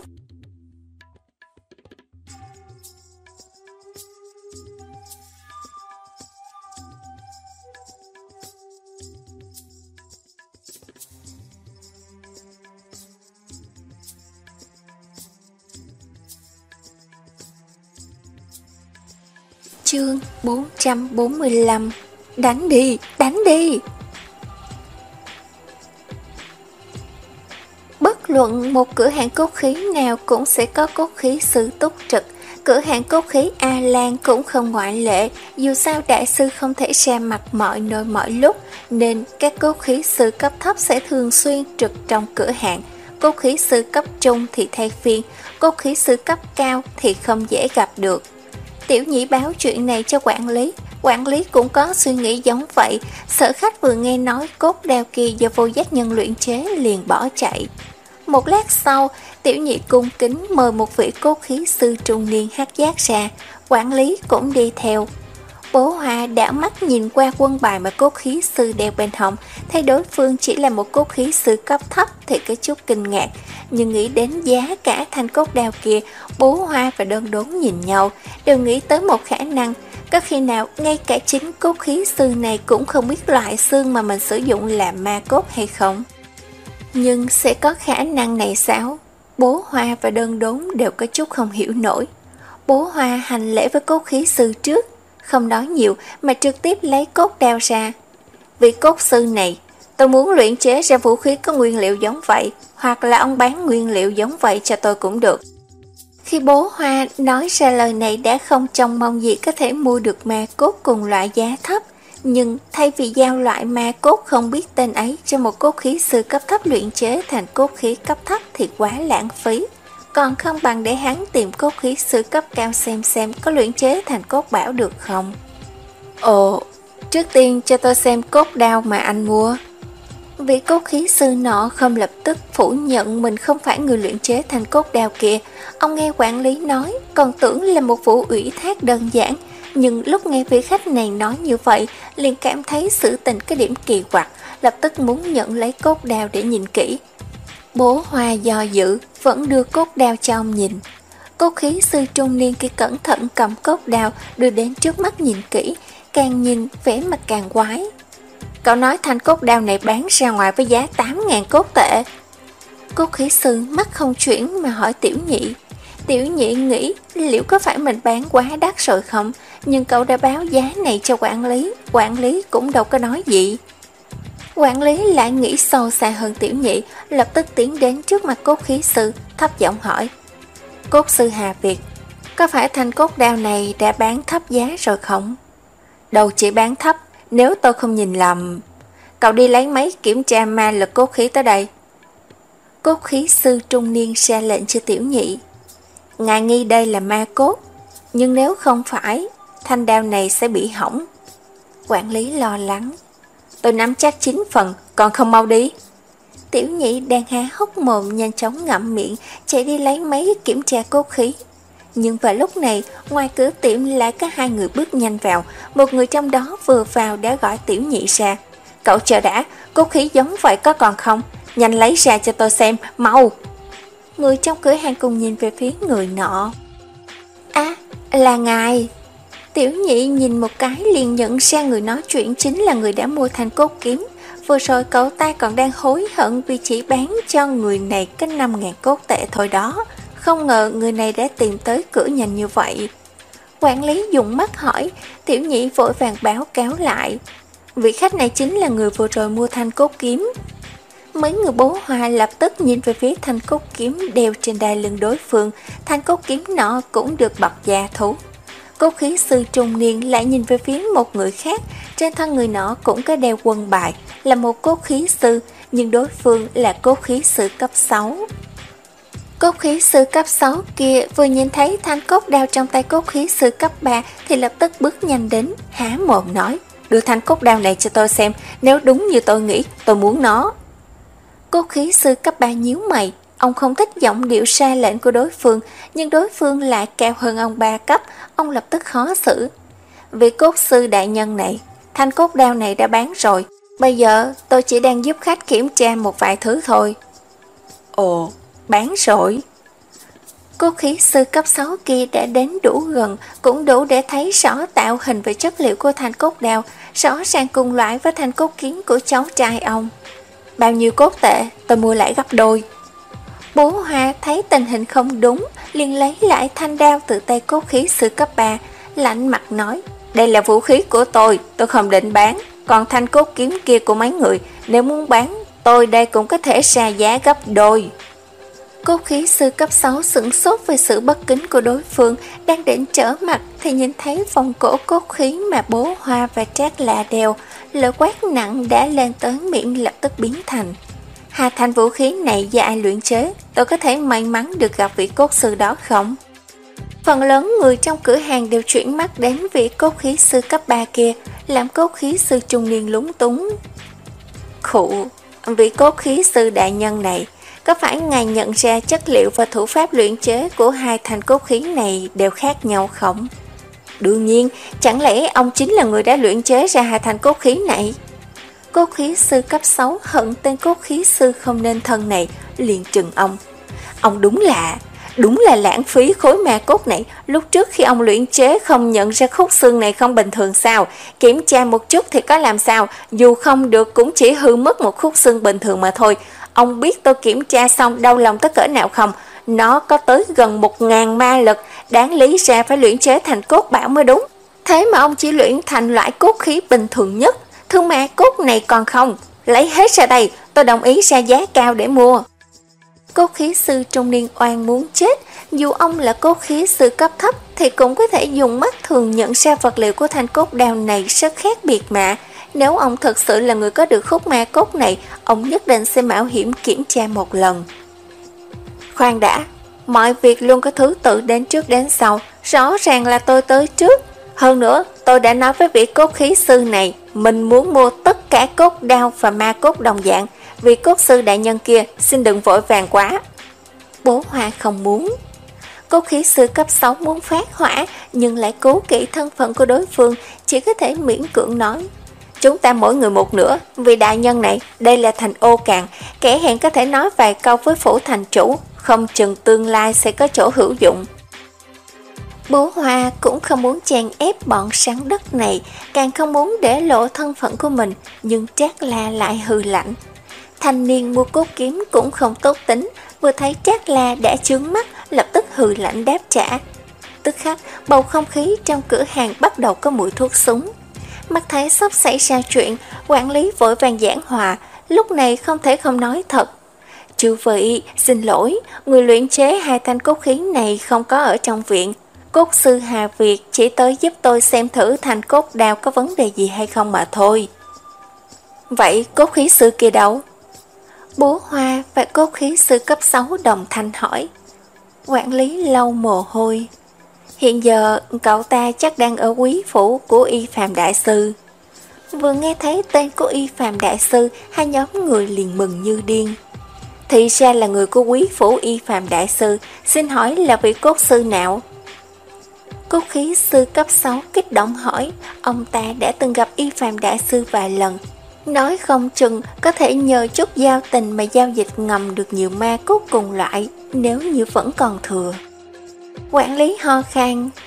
Chương bốn trăm bốn mươi lăm. Đánh đi, đánh đi. Bất luận một cửa hàng cốt khí nào cũng sẽ có cốt khí sư túc trực. Cửa hàng cốt khí A Lan cũng không ngoại lệ. Dù sao đại sư không thể ra mặt mọi nơi mọi lúc, nên các cốt khí sư cấp thấp sẽ thường xuyên trực trong cửa hàng. Cốt khí sư cấp trung thì thay phiên, cốt khí sư cấp cao thì không dễ gặp được. Tiểu Nhị báo chuyện này cho quản lý, quản lý cũng có suy nghĩ giống vậy. Sở khách vừa nghe nói cốt đao kia do vô giác nhân luyện chế liền bỏ chạy. Một lát sau, Tiểu Nhị cung kính mời một vị cốt khí sư trung niên hát giác ra, quản lý cũng đi theo. Bố Hoa đảo mắt nhìn qua quân bài mà cốt khí sư đeo bên hông, thấy đối phương chỉ là một cốt khí sư cấp thấp thì có chút kinh ngạc, nhưng nghĩ đến giá cả thanh cốt đao kia, Bố Hoa và Đơn Đốn nhìn nhau, đều nghĩ tới một khả năng, có khi nào ngay cả chính cốt khí sư này cũng không biết loại xương mà mình sử dụng làm ma cốt hay không? Nhưng sẽ có khả năng này sao? Bố Hoa và Đơn Đốn đều có chút không hiểu nổi. Bố Hoa hành lễ với cốt khí sư trước, không nói nhiều mà trực tiếp lấy cốt đao ra. Vị cốt sư này, tôi muốn luyện chế ra vũ khí có nguyên liệu giống vậy, hoặc là ông bán nguyên liệu giống vậy cho tôi cũng được. Khi bố Hoa nói ra lời này đã không trông mong gì có thể mua được ma cốt cùng loại giá thấp, nhưng thay vì giao loại ma cốt không biết tên ấy cho một cốt khí sư cấp thấp luyện chế thành cốt khí cấp thấp thì quá lãng phí. Còn không bằng để hắn tìm cốt khí sư cấp cao xem xem có luyện chế thành cốt bảo được không. Ồ, trước tiên cho tôi xem cốt đao mà anh mua. Vị cốt khí sư nọ không lập tức phủ nhận mình không phải người luyện chế thành cốt đao kia. Ông nghe quản lý nói còn tưởng là một vụ ủy thác đơn giản, nhưng lúc nghe vị khách này nói như vậy liền cảm thấy sự tình cái điểm kỳ quặc, lập tức muốn nhận lấy cốt đao để nhìn kỹ. Bố Hoa do dự, vẫn đưa cốt đao cho ông nhìn. Cốt khí sư trung niên kia cẩn thận cầm cốt đao đưa đến trước mắt nhìn kỹ, càng nhìn vẻ mặt càng quái. Cậu nói thanh cốt đao này bán ra ngoài với giá tám ngàn cốt tệ. Cốt khí sư mắt không chuyển mà hỏi Tiểu Nhị. Tiểu Nhị nghĩ liệu có phải mình bán quá đắt rồi không, nhưng cậu đã báo giá này cho quản lý, quản lý cũng đâu có nói gì. Quản lý lại nghĩ sâu xa hơn Tiểu Nhị, lập tức tiến đến trước mặt cốt khí sư, thấp giọng hỏi. Cốt sư Hà Việt, có phải thanh cốt đao này đã bán thấp giá rồi không? Đâu chỉ bán thấp, nếu tôi không nhìn lầm. Cậu đi lấy máy kiểm tra ma lực cốt khí tới đây. Cốt khí sư trung niên ra lệnh cho Tiểu Nhị. Ngài nghi đây là ma cốt, nhưng nếu không phải, thanh đao này sẽ bị hỏng. Quản lý lo lắng. Tôi nắm chắc chín phần, còn không mau đi. Tiểu Nhị đang há hốc mồm nhanh chóng ngậm miệng, chạy đi lấy máy kiểm tra cốt khí. Nhưng vào lúc này, ngoài cửa tiệm lại có hai người bước nhanh vào, một người trong đó vừa vào đã gọi Tiểu Nhị ra. Cậu chờ đã, cốt khí giống vậy có còn không? Nhanh lấy ra cho tôi xem, mau! Người trong cửa hàng cùng nhìn về phía người nọ. À, là ngài! Tiểu nhị nhìn một cái liền nhận ra người nói chuyện chính là người đã mua thanh cốt kiếm. Vừa rồi cậu ta còn đang hối hận vì chỉ bán cho người này cái năm ngàn cốt tệ thôi đó. Không ngờ người này đã tìm tới cửa nhanh như vậy. Quản lý dùng mắt hỏi, tiểu nhị vội vàng báo cáo lại. Vị khách này chính là người vừa rồi mua thanh cốt kiếm. Mấy người bố Hoa lập tức nhìn về phía thanh cốt kiếm đeo trên đai lưng đối phương. Thanh cốt kiếm nọ cũng được bọc da thú. Cốt khí sư trung niên lại nhìn về phía một người khác. Trên thân người nọ cũng có đeo quân bài, là một cốt khí sư, nhưng đối phương là cốt khí sư cấp sáu. Cốt khí sư cấp sáu kia vừa nhìn thấy thanh cốt đao trong tay cốt khí sư cấp ba thì lập tức bước nhanh đến, há mồm nói, đưa thanh cốt đao này cho tôi xem, nếu đúng như tôi nghĩ, tôi muốn nó. Cốt khí sư cấp ba nhíu mày, ông không thích giọng điệu ra lệnh của đối phương, nhưng đối phương lại cao hơn ông ba cấp, ông lập tức khó xử. Vị cốt sư đại nhân này, thanh cốt đao này đã bán rồi, bây giờ tôi chỉ đang giúp khách kiểm tra một vài thứ thôi. Ồ, bán rồi. Cốt khí sư cấp sáu kia đã đến đủ gần, cũng đủ để thấy rõ tạo hình và chất liệu của thanh cốt đao, rõ ràng cùng loại với thanh cốt kiếm của cháu trai ông. Bao nhiêu cốt tệ, tôi mua lại gấp đôi. Bố Hoa thấy tình hình không đúng, liền lấy lại thanh đao từ tay cốt khí sư cấp ba, lạnh mặt nói, đây là vũ khí của tôi, tôi không định bán, còn thanh cốt kiếm kia của mấy người, nếu muốn bán, tôi đây cũng có thể ra giá gấp đôi. Cốt khí sư cấp sáu sửng sốt về sự bất kính của đối phương, đang định trở mặt thì nhìn thấy vòng cổ cốt khí mà bố Hoa và Trác La đeo, lời quát nặng đã lên tới miệng lập tức biến thành. Hai thanh vũ khí này do ai luyện chế, tôi có thể may mắn được gặp vị cốt sư đó không? Phần lớn người trong cửa hàng đều chuyển mắt đến vị cốt khí sư cấp ba kia, làm cốt khí sư trung niên lúng túng. Khụ, vị cốt khí sư đại nhân này, có phải ngài nhận ra chất liệu và thủ pháp luyện chế của hai thanh cốt khí này đều khác nhau không? Đương nhiên, chẳng lẽ ông chính là người đã luyện chế ra hai thanh cốt khí này? Cốt khí sư cấp sáu hận tên cốt khí sư không nên thân này, liền trừng ông. Ông đúng là, đúng là lãng phí khối ma cốt này, lúc trước khi ông luyện chế không nhận ra khúc xương này không bình thường sao, kiểm tra một chút thì có làm sao, dù không được cũng chỉ hư mất một khúc xương bình thường mà thôi. Ông biết tôi kiểm tra xong đau lòng tới cỡ nào không? Nó có tới gần một ngàn ma lực, đáng lý ra phải luyện chế thành cốt bảo mới đúng. Thế mà ông chỉ luyện thành loại cốt khí bình thường nhất, thương ma cốt này còn không, lấy hết ra đây, tôi đồng ý ra giá cao để mua. Cốt khí sư trung niên oan muốn chết, dù ông là cốt khí sư cấp thấp thì cũng có thể dùng mắt thường nhận ra vật liệu của thanh cốt đao này rất khác biệt mà. Nếu ông thật sự là người có được khúc ma cốt này, ông nhất định sẽ mạo hiểm kiểm tra một lần. Khoan đã, mọi việc luôn có thứ tự đến trước đến sau, rõ ràng là tôi tới trước. Hơn nữa, tôi đã nói với vị cốt khí sư này, mình muốn mua tất cả cốt đao và ma cốt đồng dạng. Vị cốt sư đại nhân kia, xin đừng vội vàng quá. Bố Hoa không muốn. Cốt khí sư cấp sáu muốn phát hỏa, nhưng lại cố kỵ thân phận của đối phương, chỉ có thể miễn cưỡng nói. Chúng ta mỗi người một nửa, vì đại nhân này, đây là thành ô cạn, kẻ hẹn có thể nói vài câu với phủ thành chủ, không chừng tương lai sẽ có chỗ hữu dụng. Bố Hoa cũng không muốn chèn ép bọn sắn đất này, càng không muốn để lộ thân phận của mình, nhưng Trác La lại hừ lạnh. Thanh niên mua cốt kiếm cũng không tốt tính, vừa thấy Trác La đã chướng mắt, lập tức hừ lạnh đáp trả. Tức khắc, bầu không khí trong cửa hàng bắt đầu có mùi thuốc súng. Mắt thấy sắp xảy ra chuyện, quản lý vội vàng giảng hòa, lúc này không thể không nói thật. Chư vị, xin lỗi, người luyện chế hai thanh cốt khí này không có ở trong viện. Cốt sư Hà Việt chỉ tới giúp tôi xem thử thanh cốt đao có vấn đề gì hay không mà thôi. Vậy cốt khí sư kia đâu? Bố Hoa và cốt khí sư cấp sáu đồng thanh hỏi. Quản lý lau mồ hôi. Hiện giờ cậu ta chắc đang ở quý phủ của Y Phàm Đại Sư. Vừa nghe thấy tên của Y Phàm Đại Sư, hai nhóm người liền mừng như điên. Thì ra là người của quý phủ Y Phàm Đại Sư, xin hỏi là vị cốt sư nào? Cốt khí sư cấp sáu kích động hỏi, ông ta đã từng gặp Y Phàm Đại Sư vài lần. Nói không chừng có thể nhờ chút giao tình mà giao dịch ngầm được nhiều ma cốt cùng loại, nếu như vẫn còn thừa. Quản lý ho khan,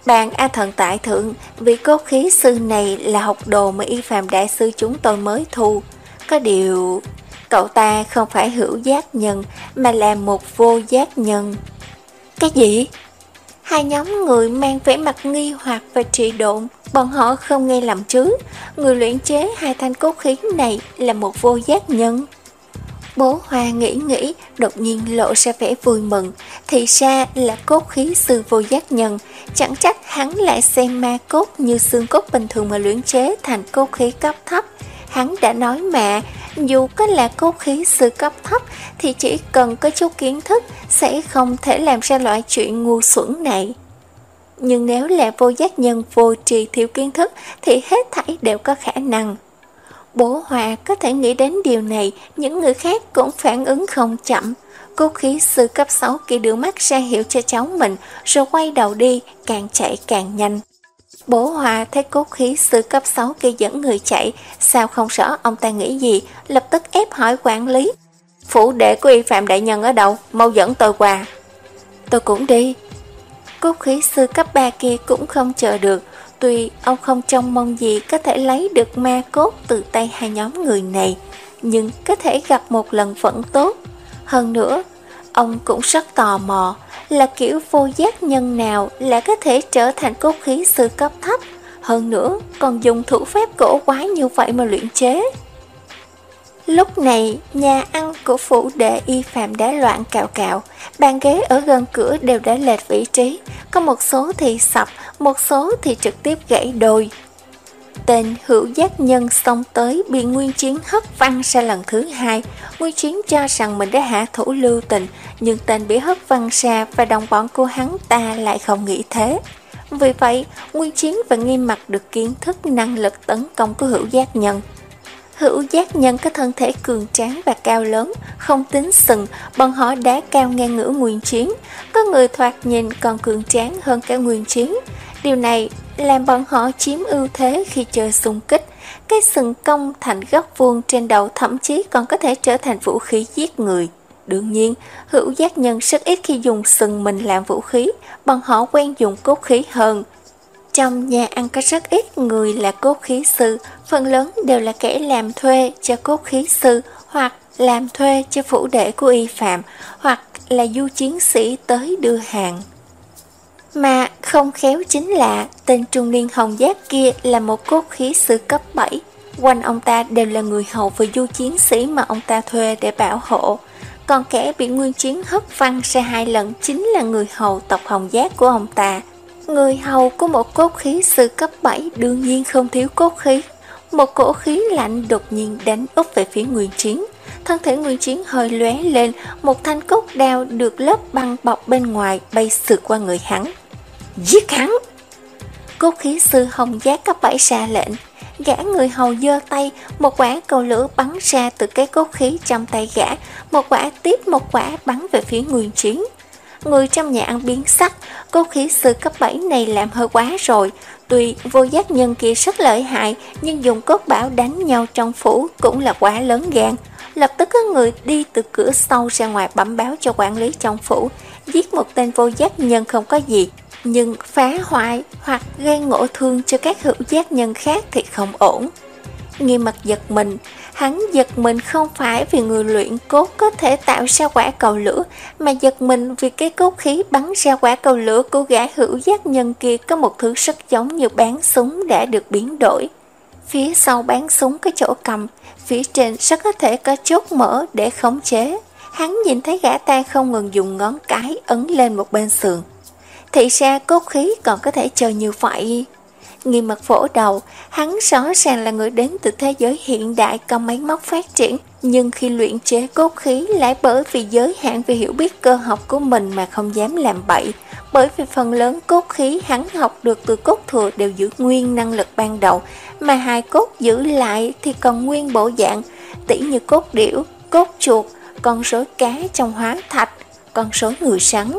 Bàn A Thần tại thượng, vị cốt khí sư này là học đồ mà Y Phàm đại sư chúng tôi mới thu. Có điều, cậu ta không phải hữu giác nhân mà là một vô giác nhân. Cái gì? Hai nhóm người mang vẻ mặt nghi hoặc và trì độn, bọn họ không nghe lầm chứ, người luyện chế hai thanh cốt khí này là một vô giác nhân. Bố Hoa nghĩ nghĩ, đột nhiên lộ ra vẻ vui mừng, thì ra là cốt khí sư vô giác nhân, chẳng trách hắn lại xem ma cốt như xương cốt bình thường mà luyện chế thành cốt khí cấp thấp. Hắn đã nói mà, dù có là cốt khí sư cấp thấp thì chỉ cần có chút kiến thức sẽ không thể làm ra loại chuyện ngu xuẩn này. Nhưng nếu là vô giác nhân vô tri thiếu kiến thức thì hết thảy đều có khả năng. Bố Hòa có thể nghĩ đến điều này, những người khác cũng phản ứng không chậm. Cốt khí sư cấp sáu kia đưa mắt ra hiệu cho cháu mình rồi quay đầu đi, càng chạy càng nhanh. Bố Hòa thấy cốt khí sư cấp sáu kia dẫn người chạy, sao không rõ ông ta nghĩ gì, lập tức ép hỏi quản lý. Phủ đệ của Y Phạm đại nhân ở đâu, mau dẫn tôi qua. Tôi cũng đi. Cốt khí sư cấp ba kia cũng không chờ được, tuy ông không trông mong gì có thể lấy được ma cốt từ tay hai nhóm người này, nhưng có thể gặp một lần vẫn tốt. Hơn nữa, ông cũng rất tò mò là kiểu vô giác nhân nào là có thể trở thành cốt khí sư cấp thấp, hơn nữa còn dùng thủ pháp cổ quái như vậy mà luyện chế. Lúc này, nhà ăn của phủ đệ Y Phạm đã loạn cào cào, bàn ghế ở gần cửa đều đã lệch vị trí, có một số thì sập, một số thì trực tiếp gãy đôi. Tên hữu giác nhân xông tới bị Nguyên Chiến hất văng ra lần thứ hai. Nguyên Chiến cho rằng mình đã hạ thủ lưu tình, nhưng tên bị hất văng ra và đồng bọn của hắn ta lại không nghĩ thế. Vì vậy, Nguyên Chiến và Nghiêm Mặc được kiến thức năng lực tấn công của hữu giác nhân. Hữu giác nhân có thân thể cường tráng và cao lớn, không tính sừng, bọn họ đã cao ngang ngửa Nguyên Chiến, có người thoạt nhìn còn cường tráng hơn cả Nguyên Chiến. Điều này làm bọn họ chiếm ưu thế khi chơi xung kích. Cái sừng cong thành góc vuông trên đầu thậm chí còn có thể trở thành vũ khí giết người. Đương nhiên, hữu giác nhân rất ít khi dùng sừng mình làm vũ khí, bọn họ quen dùng cốt khí hơn. Trong nhà ăn có rất ít người là cốt khí sư, phần lớn đều là kẻ làm thuê cho cốt khí sư, hoặc làm thuê cho phủ đệ của Y Phạm, hoặc là du chiến sĩ tới đưa hàng. Mà không khéo chính là tên trung niên hồng giác kia là một cốt khí sư cấp bảy. Quanh ông ta đều là người hầu và du chiến sĩ mà ông ta thuê để bảo hộ. Còn kẻ bị Nguyên Chiến hất văng ra hai lần chính là người hầu tộc hồng giác của ông ta. Người hầu của một cốt khí sư cấp bảy đương nhiên không thiếu cốt khí. Một cổ khí lạnh đột nhiên đánh úp về phía Nguyên Chiến. Thân thể Nguyên Chiến hơi lóe lên, một thanh cốt đao được lớp băng bọc bên ngoài bay sượt qua người hắn. Giết hắn! Cốt khí sư hồng giác cấp bảy ra lệnh. Gã người hầu giơ tay, một quả cầu lửa bắn ra từ cái cốt khí trong tay gã, một quả tiếp một quả bắn về phía Nguyên Chiến. Người trong nhà ăn biến sắc, cốt khí sư cấp bảy này làm hơi quá rồi. Tuy vô giác nhân kia rất lợi hại, nhưng dùng cốt bảo đánh nhau trong phủ cũng là quá lớn gan. Lập tức có người đi từ cửa sau ra ngoài bẩm báo cho quản lý trong phủ. Giết một tên vô giác nhân không có gì, nhưng phá hoại hoặc gây ngộ thương cho các hữu giác nhân khác thì không ổn. Nghiêm Mặt giật mình, hắn giật mình không phải vì người luyện cốt có thể tạo ra quả cầu lửa, mà giật mình vì cái cốt khí bắn ra quả cầu lửa của gã hữu giác nhân kia có một thứ rất giống như bán súng đã được biến đổi. Phía sau bán súng có chỗ cầm, phía trên rất có thể có chốt mở để khống chế. Hắn nhìn thấy gã ta không ngừng dùng ngón cái ấn lên một bên sườn. Thì ra cốt khí còn có thể chơi như vậy. Nghiêm Mặt vỗ đầu, hắn rõ ràng là người đến từ thế giới hiện đại có máy móc phát triển, nhưng khi luyện chế cốt khí lại bởi vì giới hạn về hiểu biết cơ học của mình mà không dám làm bậy. Bởi vì phần lớn cốt khí hắn học được từ cốt thừa đều giữ nguyên năng lực ban đầu, mà hai cốt giữ lại thì còn nguyên bộ dạng, tỉ như cốt điểu, cốt chuột, con rối cá trong hóa thạch, con rối người sắn.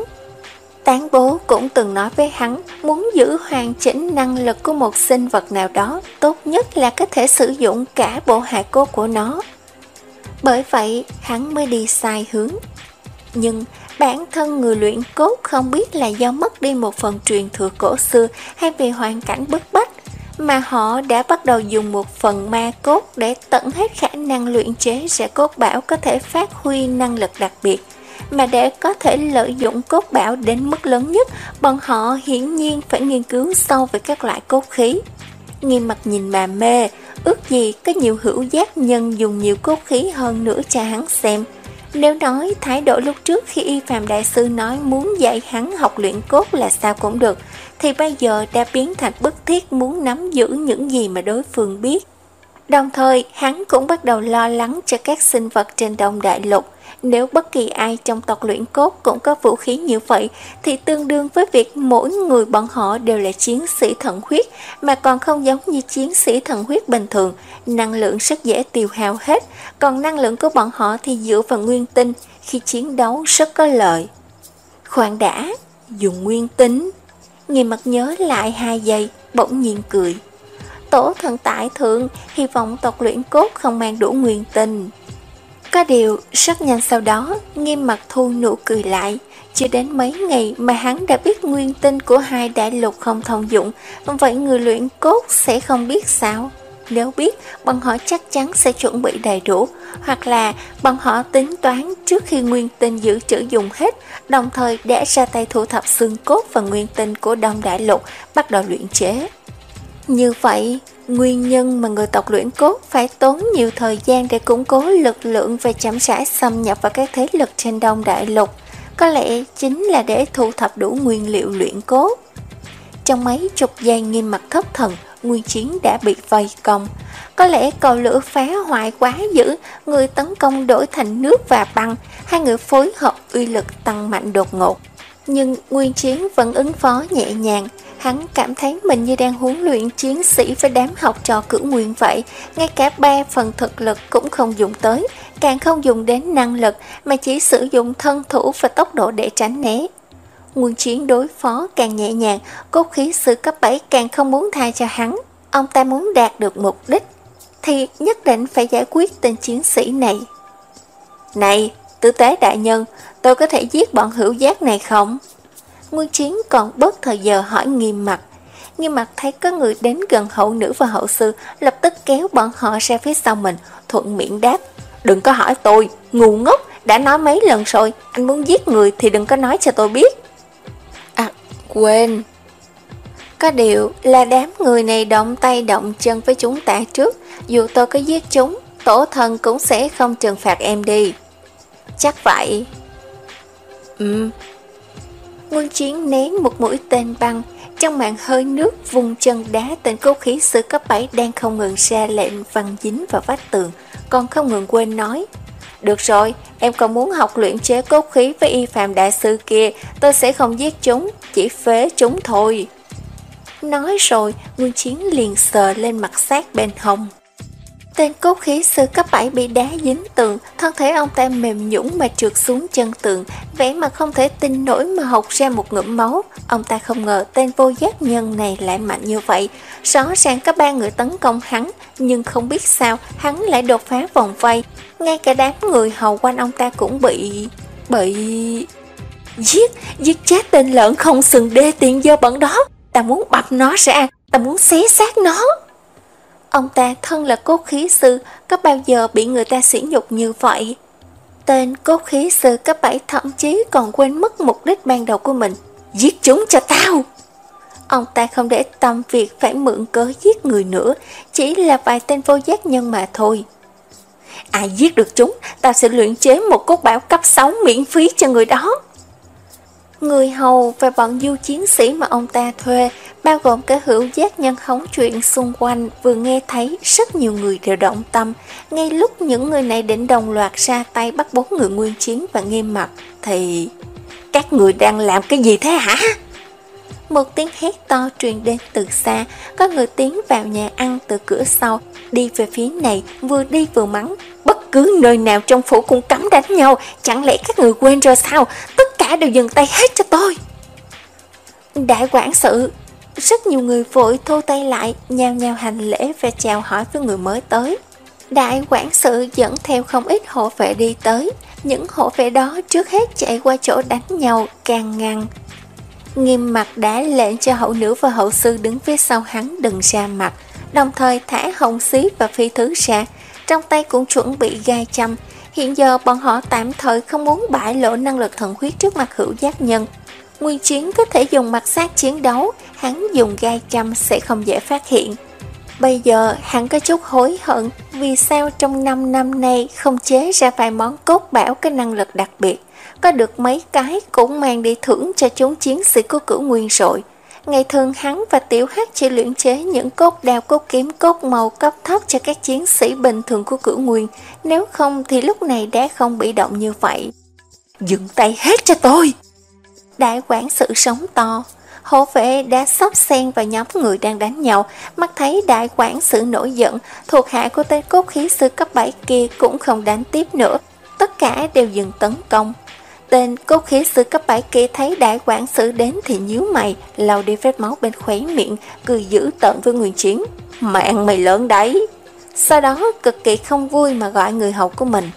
Tán bố cũng từng nói với hắn, muốn giữ hoàn chỉnh năng lực của một sinh vật nào đó, tốt nhất là có thể sử dụng cả bộ hài cốt của nó. Bởi vậy, hắn mới đi sai hướng. Nhưng Bản thân người luyện cốt không biết là do mất đi một phần truyền thừa cổ xưa hay vì hoàn cảnh bức bách, mà họ đã bắt đầu dùng một phần ma cốt để tận hết khả năng luyện chế ra cốt bảo có thể phát huy năng lực đặc biệt. Mà để có thể lợi dụng cốt bảo đến mức lớn nhất, bọn họ hiển nhiên phải nghiên cứu sâu về các loại cốt khí. Nghiêm Mặt nhìn mà mê, ước gì có nhiều hữu giác nhân dùng nhiều cốt khí hơn nữa cho hắn xem. Nếu nói thái độ lúc trước khi Y Phàm Đại Sư nói muốn dạy hắn học luyện cốt là sao cũng được, thì bây giờ đã biến thành bức thiết muốn nắm giữ những gì mà đối phương biết. Đồng thời, hắn cũng bắt đầu lo lắng cho các sinh vật trên Đông Đại Lục. Nếu bất kỳ ai trong tộc luyện cốt cũng có vũ khí như vậy, thì tương đương với việc mỗi người bọn họ đều là chiến sĩ thần huyết, mà còn không giống như chiến sĩ thần huyết bình thường, năng lượng rất dễ tiêu hao hết, còn năng lượng của bọn họ thì dựa vào nguyên tinh, khi chiến đấu rất có lợi. Khoan đã, dùng nguyên tinh. Nghiêm Mặt nhớ lại hai giây, bỗng nhiên cười. Tổ thần tại thượng, hy vọng tộc luyện cốt không mang đủ nguyên tinh. Có điều, rất nhanh sau đó, Nghiêm Mặt thu nụ cười lại. Chưa đến mấy ngày mà hắn đã biết nguyên tinh của hai đại lục không thông dụng, vậy người luyện cốt sẽ không biết sao? Nếu biết, bọn họ chắc chắn sẽ chuẩn bị đầy đủ, hoặc là bọn họ tính toán trước khi nguyên tinh dự trữ dùng hết, đồng thời để ra tay thu thập xương cốt và nguyên tinh của Đông Đại Lục, bắt đầu luyện chế. Như vậy, nguyên nhân mà người tộc luyện cốt phải tốn nhiều thời gian để củng cố lực lượng và chậm rãi xâm nhập vào các thế lực trên Đông Đại Lục, có lẽ chính là để thu thập đủ nguyên liệu luyện cốt. Trong mấy chục giây Nghiêm Mặt thất thần, Nguyên Chiến đã bị vây công. Có lẽ cầu lửa phá hoại quá dữ, người tấn công đổi thành nước và băng, hai người phối hợp uy lực tăng mạnh đột ngột. Nhưng Nguyên Chiến vẫn ứng phó nhẹ nhàng. Hắn cảm thấy mình như đang huấn luyện chiến sĩ với đám học trò cửu nguyên vậy, ngay cả ba phần thực lực cũng không dùng tới, càng không dùng đến năng lực, mà chỉ sử dụng thân thủ và tốc độ để tránh né. Nguyên Chiến đối phó càng nhẹ nhàng, cốt khí sư cấp bảy càng không muốn tha cho hắn. Ông ta muốn đạt được mục đích, thì nhất định phải giải quyết tên chiến sĩ này. Này, Tử Tế đại nhân, tôi có thể giết bọn hữu giác này không? Nguyên Chiến còn bớt thời giờ hỏi Nghiêm Mặt. Nghiêm Mặt thấy có người đến gần hậu nữ và hậu sư, lập tức kéo bọn họ ra phía sau mình, thuận miệng đáp. Đừng có hỏi tôi, ngu ngốc, đã nói mấy lần rồi, anh muốn giết người thì đừng có nói cho tôi biết. À, quên. Có điều là đám người này động tay động chân với chúng ta trước, dù tôi có giết chúng, tổ thần cũng sẽ không trừng phạt em đi. Chắc vậy. Ừm. Nguyên Chiến ném một mũi tên băng, trong màn hơi nước vùng chân đá tên cốt khí sư cấp bảy đang không ngừng ra lệnh văng dính vào vách tường, còn không ngừng quên nói. Được rồi, em còn muốn học luyện chế cốt khí với Y Phàm Đại Sư kia, tôi sẽ không giết chúng, chỉ phế chúng thôi. Nói rồi, Nguyên Chiến liền sờ lên mặt xác bên hông. Tên cốt khí sư cấp bảy bị đá dính tường, thân thể ông ta mềm nhũn mà trượt xuống chân tường, vẻ mặt không thể tin nổi mà hộc ra một ngụm máu. Ông ta không ngờ tên vô giác nhân này lại mạnh như vậy. Rõ ràng có ba người tấn công hắn, nhưng không biết sao hắn lại đột phá vòng vây. Ngay cả đám người hầu quanh ông ta cũng bị... bị... Giết, giết chết tên lợn không sừng đê tiện dơ bẩn đó. Ta muốn bập nó ra, ta muốn xé xác nó. Ông ta thân là cốt khí sư, có bao giờ bị người ta sỉ nhục như vậy? Tên cốt khí sư cấp bảy thậm chí còn quên mất mục đích ban đầu của mình. Giết chúng cho tao! Ông ta không để tâm việc phải mượn cớ giết người nữa, chỉ là vài tên vô giác nhân mà thôi. Ai giết được chúng, tao sẽ luyện chế một cốt bảo cấp sáu miễn phí cho người đó. Người hầu và bọn du chiến sĩ mà ông ta thuê, bao gồm cả hữu giác nhân hóng chuyện xung quanh, vừa nghe thấy rất nhiều người đều động tâm. Ngay lúc những người này định đồng loạt ra tay bắt bốn người Nguyên Chiến và Nghiêm Mặt, thì... Các người đang làm cái gì thế hả? Một tiếng hét to truyền đến từ xa, có người tiến vào nhà ăn từ cửa sau, đi về phía này, vừa đi vừa mắng. Bất cứ nơi nào trong phủ cũng cấm đánh nhau, chẳng lẽ các người quên rồi sao? Tất cả đều dừng tay hết cho tôi. Đại quản sự, rất nhiều người vội thu tay lại, nhao nhao hành lễ và chào hỏi với người mới tới. Đại quản sự dẫn theo không ít hộ vệ đi tới, những hộ vệ đó trước hết chạy qua chỗ đánh nhau, can ngăn. Nghiêm Mặc đã lệnh cho hậu nữ và hậu sư đứng phía sau hắn đừng ra mặt, đồng thời thả Hồng Xí và Phi Thứ ra, trong tay cũng chuẩn bị gai châm. Hiện giờ bọn họ tạm thời không muốn bại lộ năng lực thần huyết trước mặt Hữu Giác Nhân. Nguyên Chiến có thể dùng mặt sát chiến đấu, hắn dùng gai châm sẽ không dễ phát hiện. Bây giờ hắn có chút hối hận vì sao trong năm năm nay không chế ra vài món cốt bảo có năng lực đặc biệt, có được mấy cái cũng mang đi thưởng cho chúng chiến sĩ của Cửu Nguyên rồi. Ngày thường hắn và Tiểu Hắc chỉ luyện chế những cốt đao, cốt kiếm, cốt màu cấp thấp cho các chiến sĩ bình thường của Cửu Nguyên, nếu không thì lúc này đã không bị động như vậy. Dừng tay hết cho tôi! Đại quản sự sống to. Hộ vệ đã sắp xen vào nhóm người đang đánh nhau, mắt thấy đại quản sự nổi giận, thuộc hạ của tên cốt khí sư cấp bảy kia cũng không đánh tiếp nữa, tất cả đều dừng tấn công. Tên cốt khí sư cấp bảy kia thấy đại quản sự đến thì nhíu mày, lau đi vết máu bên khóe miệng, cười dữ tợn với Nguyên Chiến. Mạng mày lớn đấy! Sau đó cực kỳ không vui mà gọi người hầu của mình.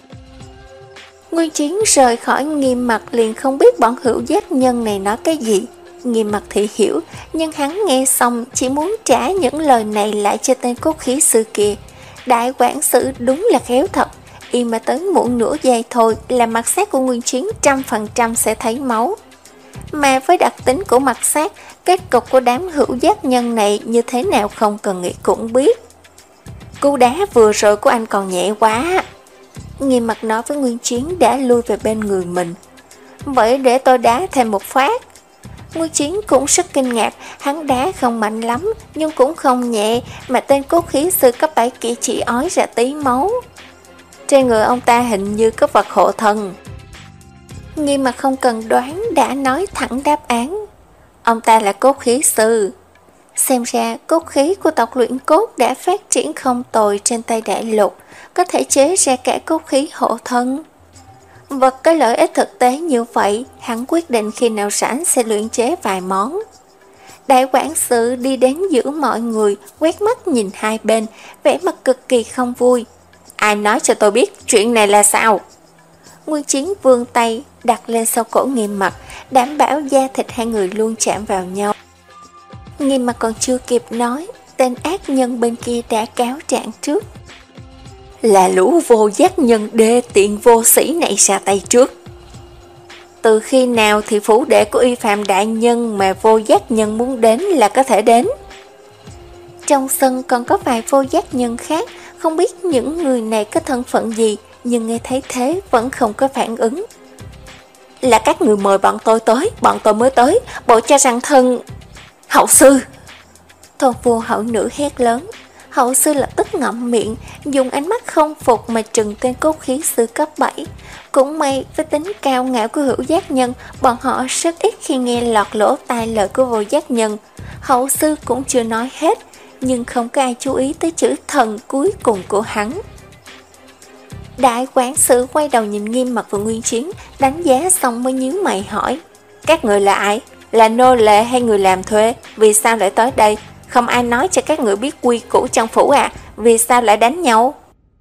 Nguyên Chiến rời khỏi Nghiêm Mặc liền không biết bọn Hữu Giác Nhân này nói cái gì. Nghiêm Mặc thì hiểu, nhưng hắn nghe xong chỉ muốn trả những lời này lại cho tên cốt khí sư kia. Đại quản sự đúng là khéo thật, y mà tới muộn nửa giây thôi là mặt sát của Nguyên Chiến trăm phần trăm sẽ thấy máu. Mà với đặc tính của mặt sát, kết cục của đám Hữu Giác Nhân này như thế nào không cần nghĩ cũng biết. Cú đá vừa rồi của anh còn nhẹ quá. Nghiêm Mặc nói với Nguyên Chiến đã lui về bên người mình. Vậy để tôi đá thêm một phát. Nguyên Chiến cũng rất kinh ngạc, hắn đá không mạnh lắm nhưng cũng không nhẹ, mà tên cốt khí sư cấp bảy kia chỉ ói ra tí máu. Trên người ông ta hình như có vật hộ thần. Nghiêm Mặc không cần đoán đã nói thẳng đáp án. Ông ta là cốt khí sư. Xem ra cốt khí của tộc luyện cốt đã phát triển không tồi trên Tây Đại Lục, có thể chế ra cả cốt khí hộ thân. Vật có lợi ích thực tế như vậy, hắn quyết định khi nào rảnh sẽ luyện chế vài món. Đại quản sự đi đến giữa mọi người, quét mắt nhìn hai bên, vẻ mặt cực kỳ không vui. Ai nói cho tôi biết chuyện này là sao? Nguyên Chiến vươn tay đặt lên sau cổ Nghiêm Mặc, đảm bảo da thịt hai người luôn chạm vào nhau. Nghiêm Mặc còn chưa kịp nói, tên ác nhân bên kia đã cáo trạng trước. Là lũ vô giác nhân đê tiện vô sĩ này ra tay trước. Từ khi nào thì phủ đệ của Y Phạm đại nhân mà vô giác nhân muốn đến là có thể đến? Trong sân còn có vài vô giác nhân khác, không biết những người này có thân phận gì, nhưng nghe thấy thế vẫn không có phản ứng. Là các người mời bọn tôi tới, bọn tôi mới tới, bộ cho rằng thân... Hậu sư! Tôn vô hậu nữ hét lớn. Hậu sư lập tức ngậm miệng, dùng ánh mắt không phục mà trừng tên cốt khí sư cấp bảy. Cũng may với tính cao ngạo của Hữu Giác Nhân, bọn họ rất ít khi nghe lọt lỗ tai lời của vô giác nhân. Hậu sư cũng chưa nói hết, nhưng không có ai chú ý tới chữ thần cuối cùng của hắn. Đại quản sự quay đầu nhìn Nghiêm Mặc và Nguyên Chiến, đánh giá xong mới nhíu mày hỏi. Các người là ai? Là nô lệ hay người làm thuê? Vì sao lại tới đây? Không ai nói cho các người biết quy củ trong phủ à? Vì sao lại đánh nhau?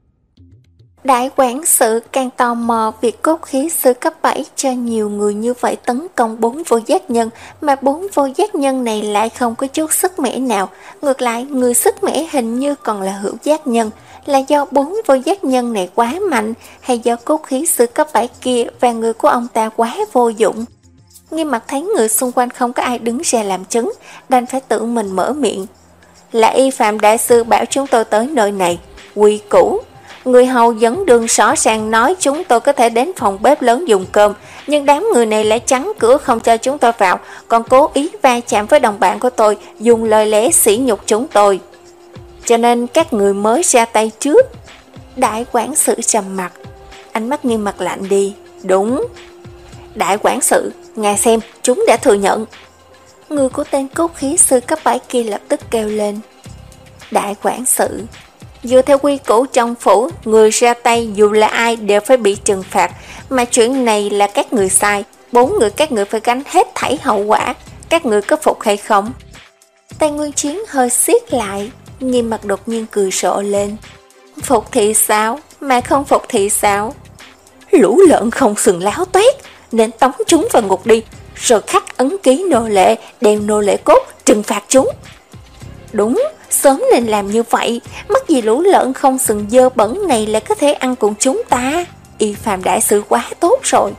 Đại quản sự càng tò mò việc cốt khí sư cấp bảy cho nhiều người như vậy tấn công bốn vô giác nhân, mà bốn vô giác nhân này lại không có chút sức mẻ nào. Ngược lại, người sức mẻ hình như còn là Hữu Giác Nhân. Là do bốn vô giác nhân này quá mạnh, hay do cốt khí sư cấp bảy kia và người của ông ta quá vô dụng? Nghiêm Mặc thấy người xung quanh không có ai đứng ra làm chứng, đành phải tự mình mở miệng. Là Y Phạm đại sư bảo chúng tôi tới nơi này. Quy củ. Người hầu dẫn đường rõ ràng nói chúng tôi có thể đến phòng bếp lớn dùng cơm, nhưng đám người này lại chắn cửa không cho chúng tôi vào, còn cố ý va chạm với đồng bạn của tôi, dùng lời lẽ sỉ nhục chúng tôi. Cho nên các người mới ra tay trước. Đại quản sự trầm mặt, ánh mắt Nghiêm Mặc lạnh đi. Đúng. Đại quản sự, ngài xem, chúng đã thừa nhận. Người của tên cốt khí sư cấp bảy kia lập tức kêu lên. Đại quản sự, dựa theo quy củ trong phủ, người ra tay dù là ai đều phải bị trừng phạt, mà chuyện này là các người sai, bốn người các người phải gánh hết thảy hậu quả, các người có phục hay không? Tay Nguyên Chiến hơi siết lại, Nghiêm Mặc đột nhiên cười rộ lên. Phục thì sao, mà không phục thì sao? Lũ lợn không sừng láo toét, nên tống chúng vào ngục đi, rồi khắc ấn ký nô lệ, đeo nô lệ cốt, trừng phạt chúng. Đúng, sớm nên làm như vậy, mắc gì lũ lợn không sừng dơ bẩn này lại có thể ăn cùng chúng ta. Y Phàm đại sư quá tốt rồi.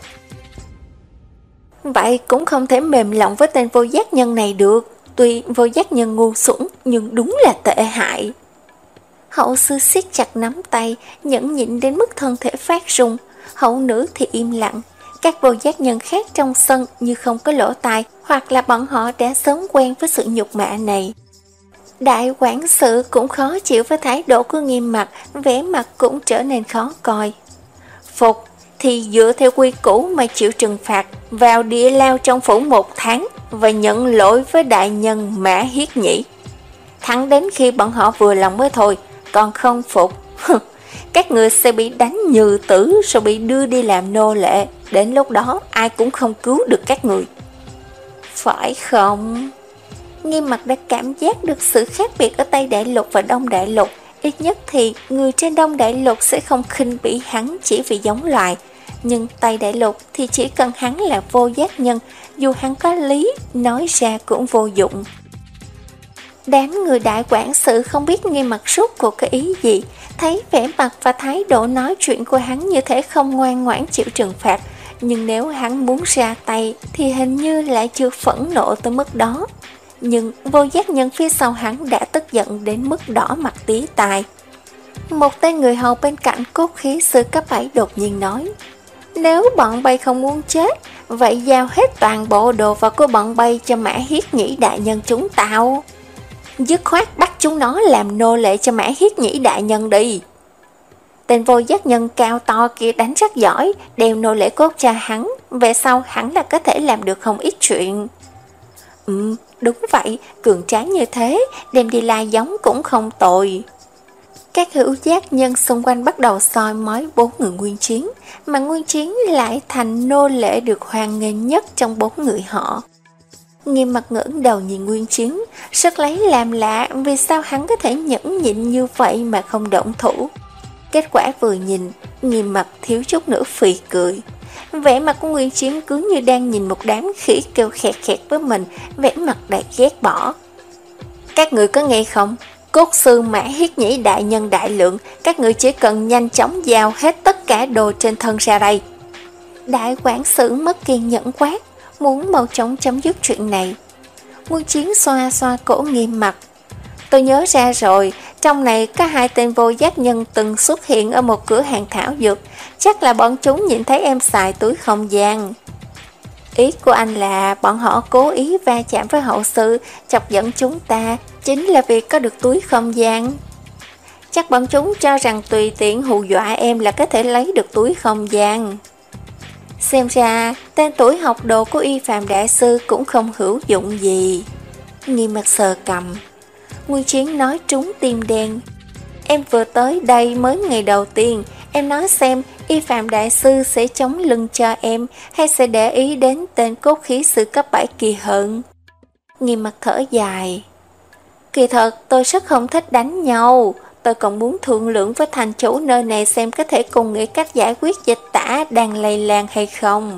Vậy cũng không thể mềm lòng với tên vô giác nhân này được. Tuy vô giác nhân ngu xuẩn, nhưng đúng là tệ hại. Hậu sư siết chặt nắm tay, nhẫn nhịn đến mức thân thể phát run. Hậu nữ thì im lặng. Các vô giác nhân khác trong sân như không có lỗ tai, hoặc là bọn họ đã sớm quen với sự nhục mạ này. Đại quản sự cũng khó chịu với thái độ của Nghiêm Mặc, vẻ mặt cũng trở nên khó coi. Phục thì dựa theo quy củ mà chịu trừng phạt, vào địa lao trong phủ một tháng và nhận lỗi với đại nhân Mã Hiết Nhĩ. Thẳng đến khi bọn họ vừa lòng mới thôi, còn không phục, các người sẽ bị đánh như tử rồi bị đưa đi làm nô lệ, đến lúc đó ai cũng không cứu được các người. Phải không? Nghiêm Mặc đã cảm giác được sự khác biệt ở Tây Đại Lục và Đông Đại Lục. Ít nhất thì người trên Đông Đại Lục sẽ không khinh bỉ hắn chỉ vì giống loài. Nhưng Tây Đại Lục thì chỉ cần hắn là vô giác nhân, dù hắn có lý, nói ra cũng vô dụng. Đám người đại quản sự không biết Nghiêm Mặc rốt cuộc cái ý gì, thấy vẻ mặt và thái độ nói chuyện của hắn như thể không ngoan ngoãn chịu trừng phạt. Nhưng nếu hắn muốn ra tay thì hình như lại chưa phẫn nộ tới mức đó. Nhưng vô giác nhân phía sau hắn đã tức giận đến mức đỏ mặt tía tai. Một tên người hầu bên cạnh cốt khí sư cấp bảy đột nhiên nói: nếu bọn bay không muốn chết, vậy giao hết toàn bộ đồ vật của bọn bay cho Mã Hiết Nhĩ đại nhân chúng tao. Dứt khoát bắt chúng nó làm nô lệ cho Mã Hiết Nhĩ đại nhân đi. Tên vô giác nhân cao to kia đánh rất giỏi, đeo nô lệ cốt cho hắn, về sau hắn là có thể làm được không ít chuyện. Ừ, đúng vậy, cường tráng như thế, đem đi lai giống cũng không tồi. Các hữu giác nhân xung quanh bắt đầu soi mói bốn người Nguyên Chiến, mà Nguyên Chiến lại thành nô lệ được hoan nghênh nhất trong bốn người họ. Nghiêm Mặc ngẩng đầu nhìn Nguyên Chiến, rất lấy làm lạ vì sao hắn có thể nhẫn nhịn như vậy mà không động thủ. Kết quả vừa nhìn, Nghiêm Mặc thiếu chút nữa phì cười. Vẻ mặt của Nguyên Chiến cứ như đang nhìn một đám khỉ kêu khẹt khẹt với mình, vẻ mặt đầy ghét bỏ. Các người có nghe không? Cốt sư Mã Hiết Nhĩ đại nhân đại lượng, các người chỉ cần nhanh chóng giao hết tất cả đồ trên thân ra đây. Đại quản sự mất kiên nhẫn quát, muốn mau chóng chấm dứt chuyện này. Nguyên Chiến xoa xoa cổ Nghiêm Mặc. Tôi nhớ ra rồi, trong này có hai tên vô giác nhân từng xuất hiện ở một cửa hàng thảo dược, chắc là bọn chúng nhìn thấy em xài túi không gian. Ý của anh là bọn họ cố ý va chạm với hậu sư, chọc giận chúng ta, chính là vì có được túi không gian. Chắc bọn chúng cho rằng tùy tiện hù dọa em là có thể lấy được túi không gian. Xem ra, tên tuổi học đồ của Y Phàm đại sư cũng không hữu dụng gì. Nghiêm Mặc sờ cầm. Nguyên Chiến nói trúng tim đen. Em vừa tới đây mới ngày đầu tiên, em nói xem Y Phàm đại sư sẽ chống lưng cho em hay sẽ để ý đến tên cốt khí sư cấp bảy kỳ hơn. Nghiêm Mặc thở dài. Kỳ thật tôi rất không thích đánh nhau, tôi còn muốn thương lượng với thành chủ nơi này xem có thể cùng nghĩ cách giải quyết dịch tả đang lây lan hay không.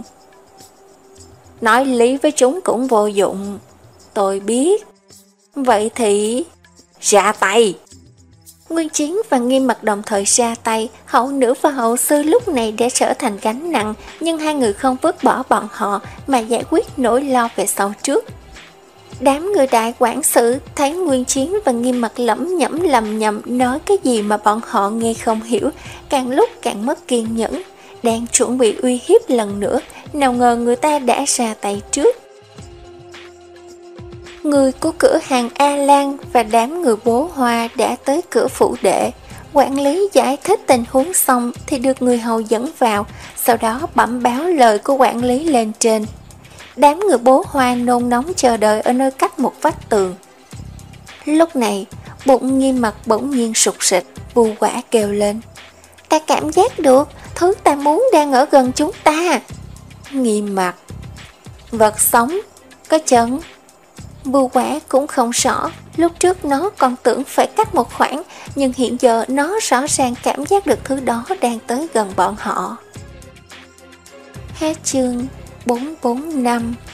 Nói lý với chúng cũng vô dụng. Tôi biết. Vậy thì ra tay. Nguyên Chiến và Nghiêm Mặc đồng thời ra tay. Hậu nữ và hậu sư lúc này đã trở thành gánh nặng, nhưng hai người không vứt bỏ bọn họ mà giải quyết nỗi lo về sau trước. Đám người đại quản sự thấy Nguyên Chiến và Nghiêm Mặc lẩm nhẩm lầm nhầm nói cái gì mà bọn họ nghe không hiểu, càng lúc càng mất kiên nhẫn, đang chuẩn bị uy hiếp lần nữa, nào ngờ người ta đã ra tay trước. Người của cửa hàng A Lan và đám người bố Hoa đã tới cửa phủ đệ. Quản lý giải thích tình huống xong thì được người hầu dẫn vào, sau đó bẩm báo lời của quản lý lên trên. Đám người bố Hoa nôn nóng chờ đợi ở nơi cách một vách tường. Lúc này, bụng Nghiêm Mặc bỗng nhiên sụt sịt, Vu Quả kêu lên. Ta cảm giác được, thứ ta muốn đang ở gần chúng ta. Nghiêm Mặc. Vật sống, có chân. Vu Quả cũng không rõ, Lúc trước nó còn tưởng phải cắt một khoảng, nhưng hiện giờ nó rõ ràng cảm giác được thứ đó đang tới gần bọn họ. Hết chương bốn bốn năm.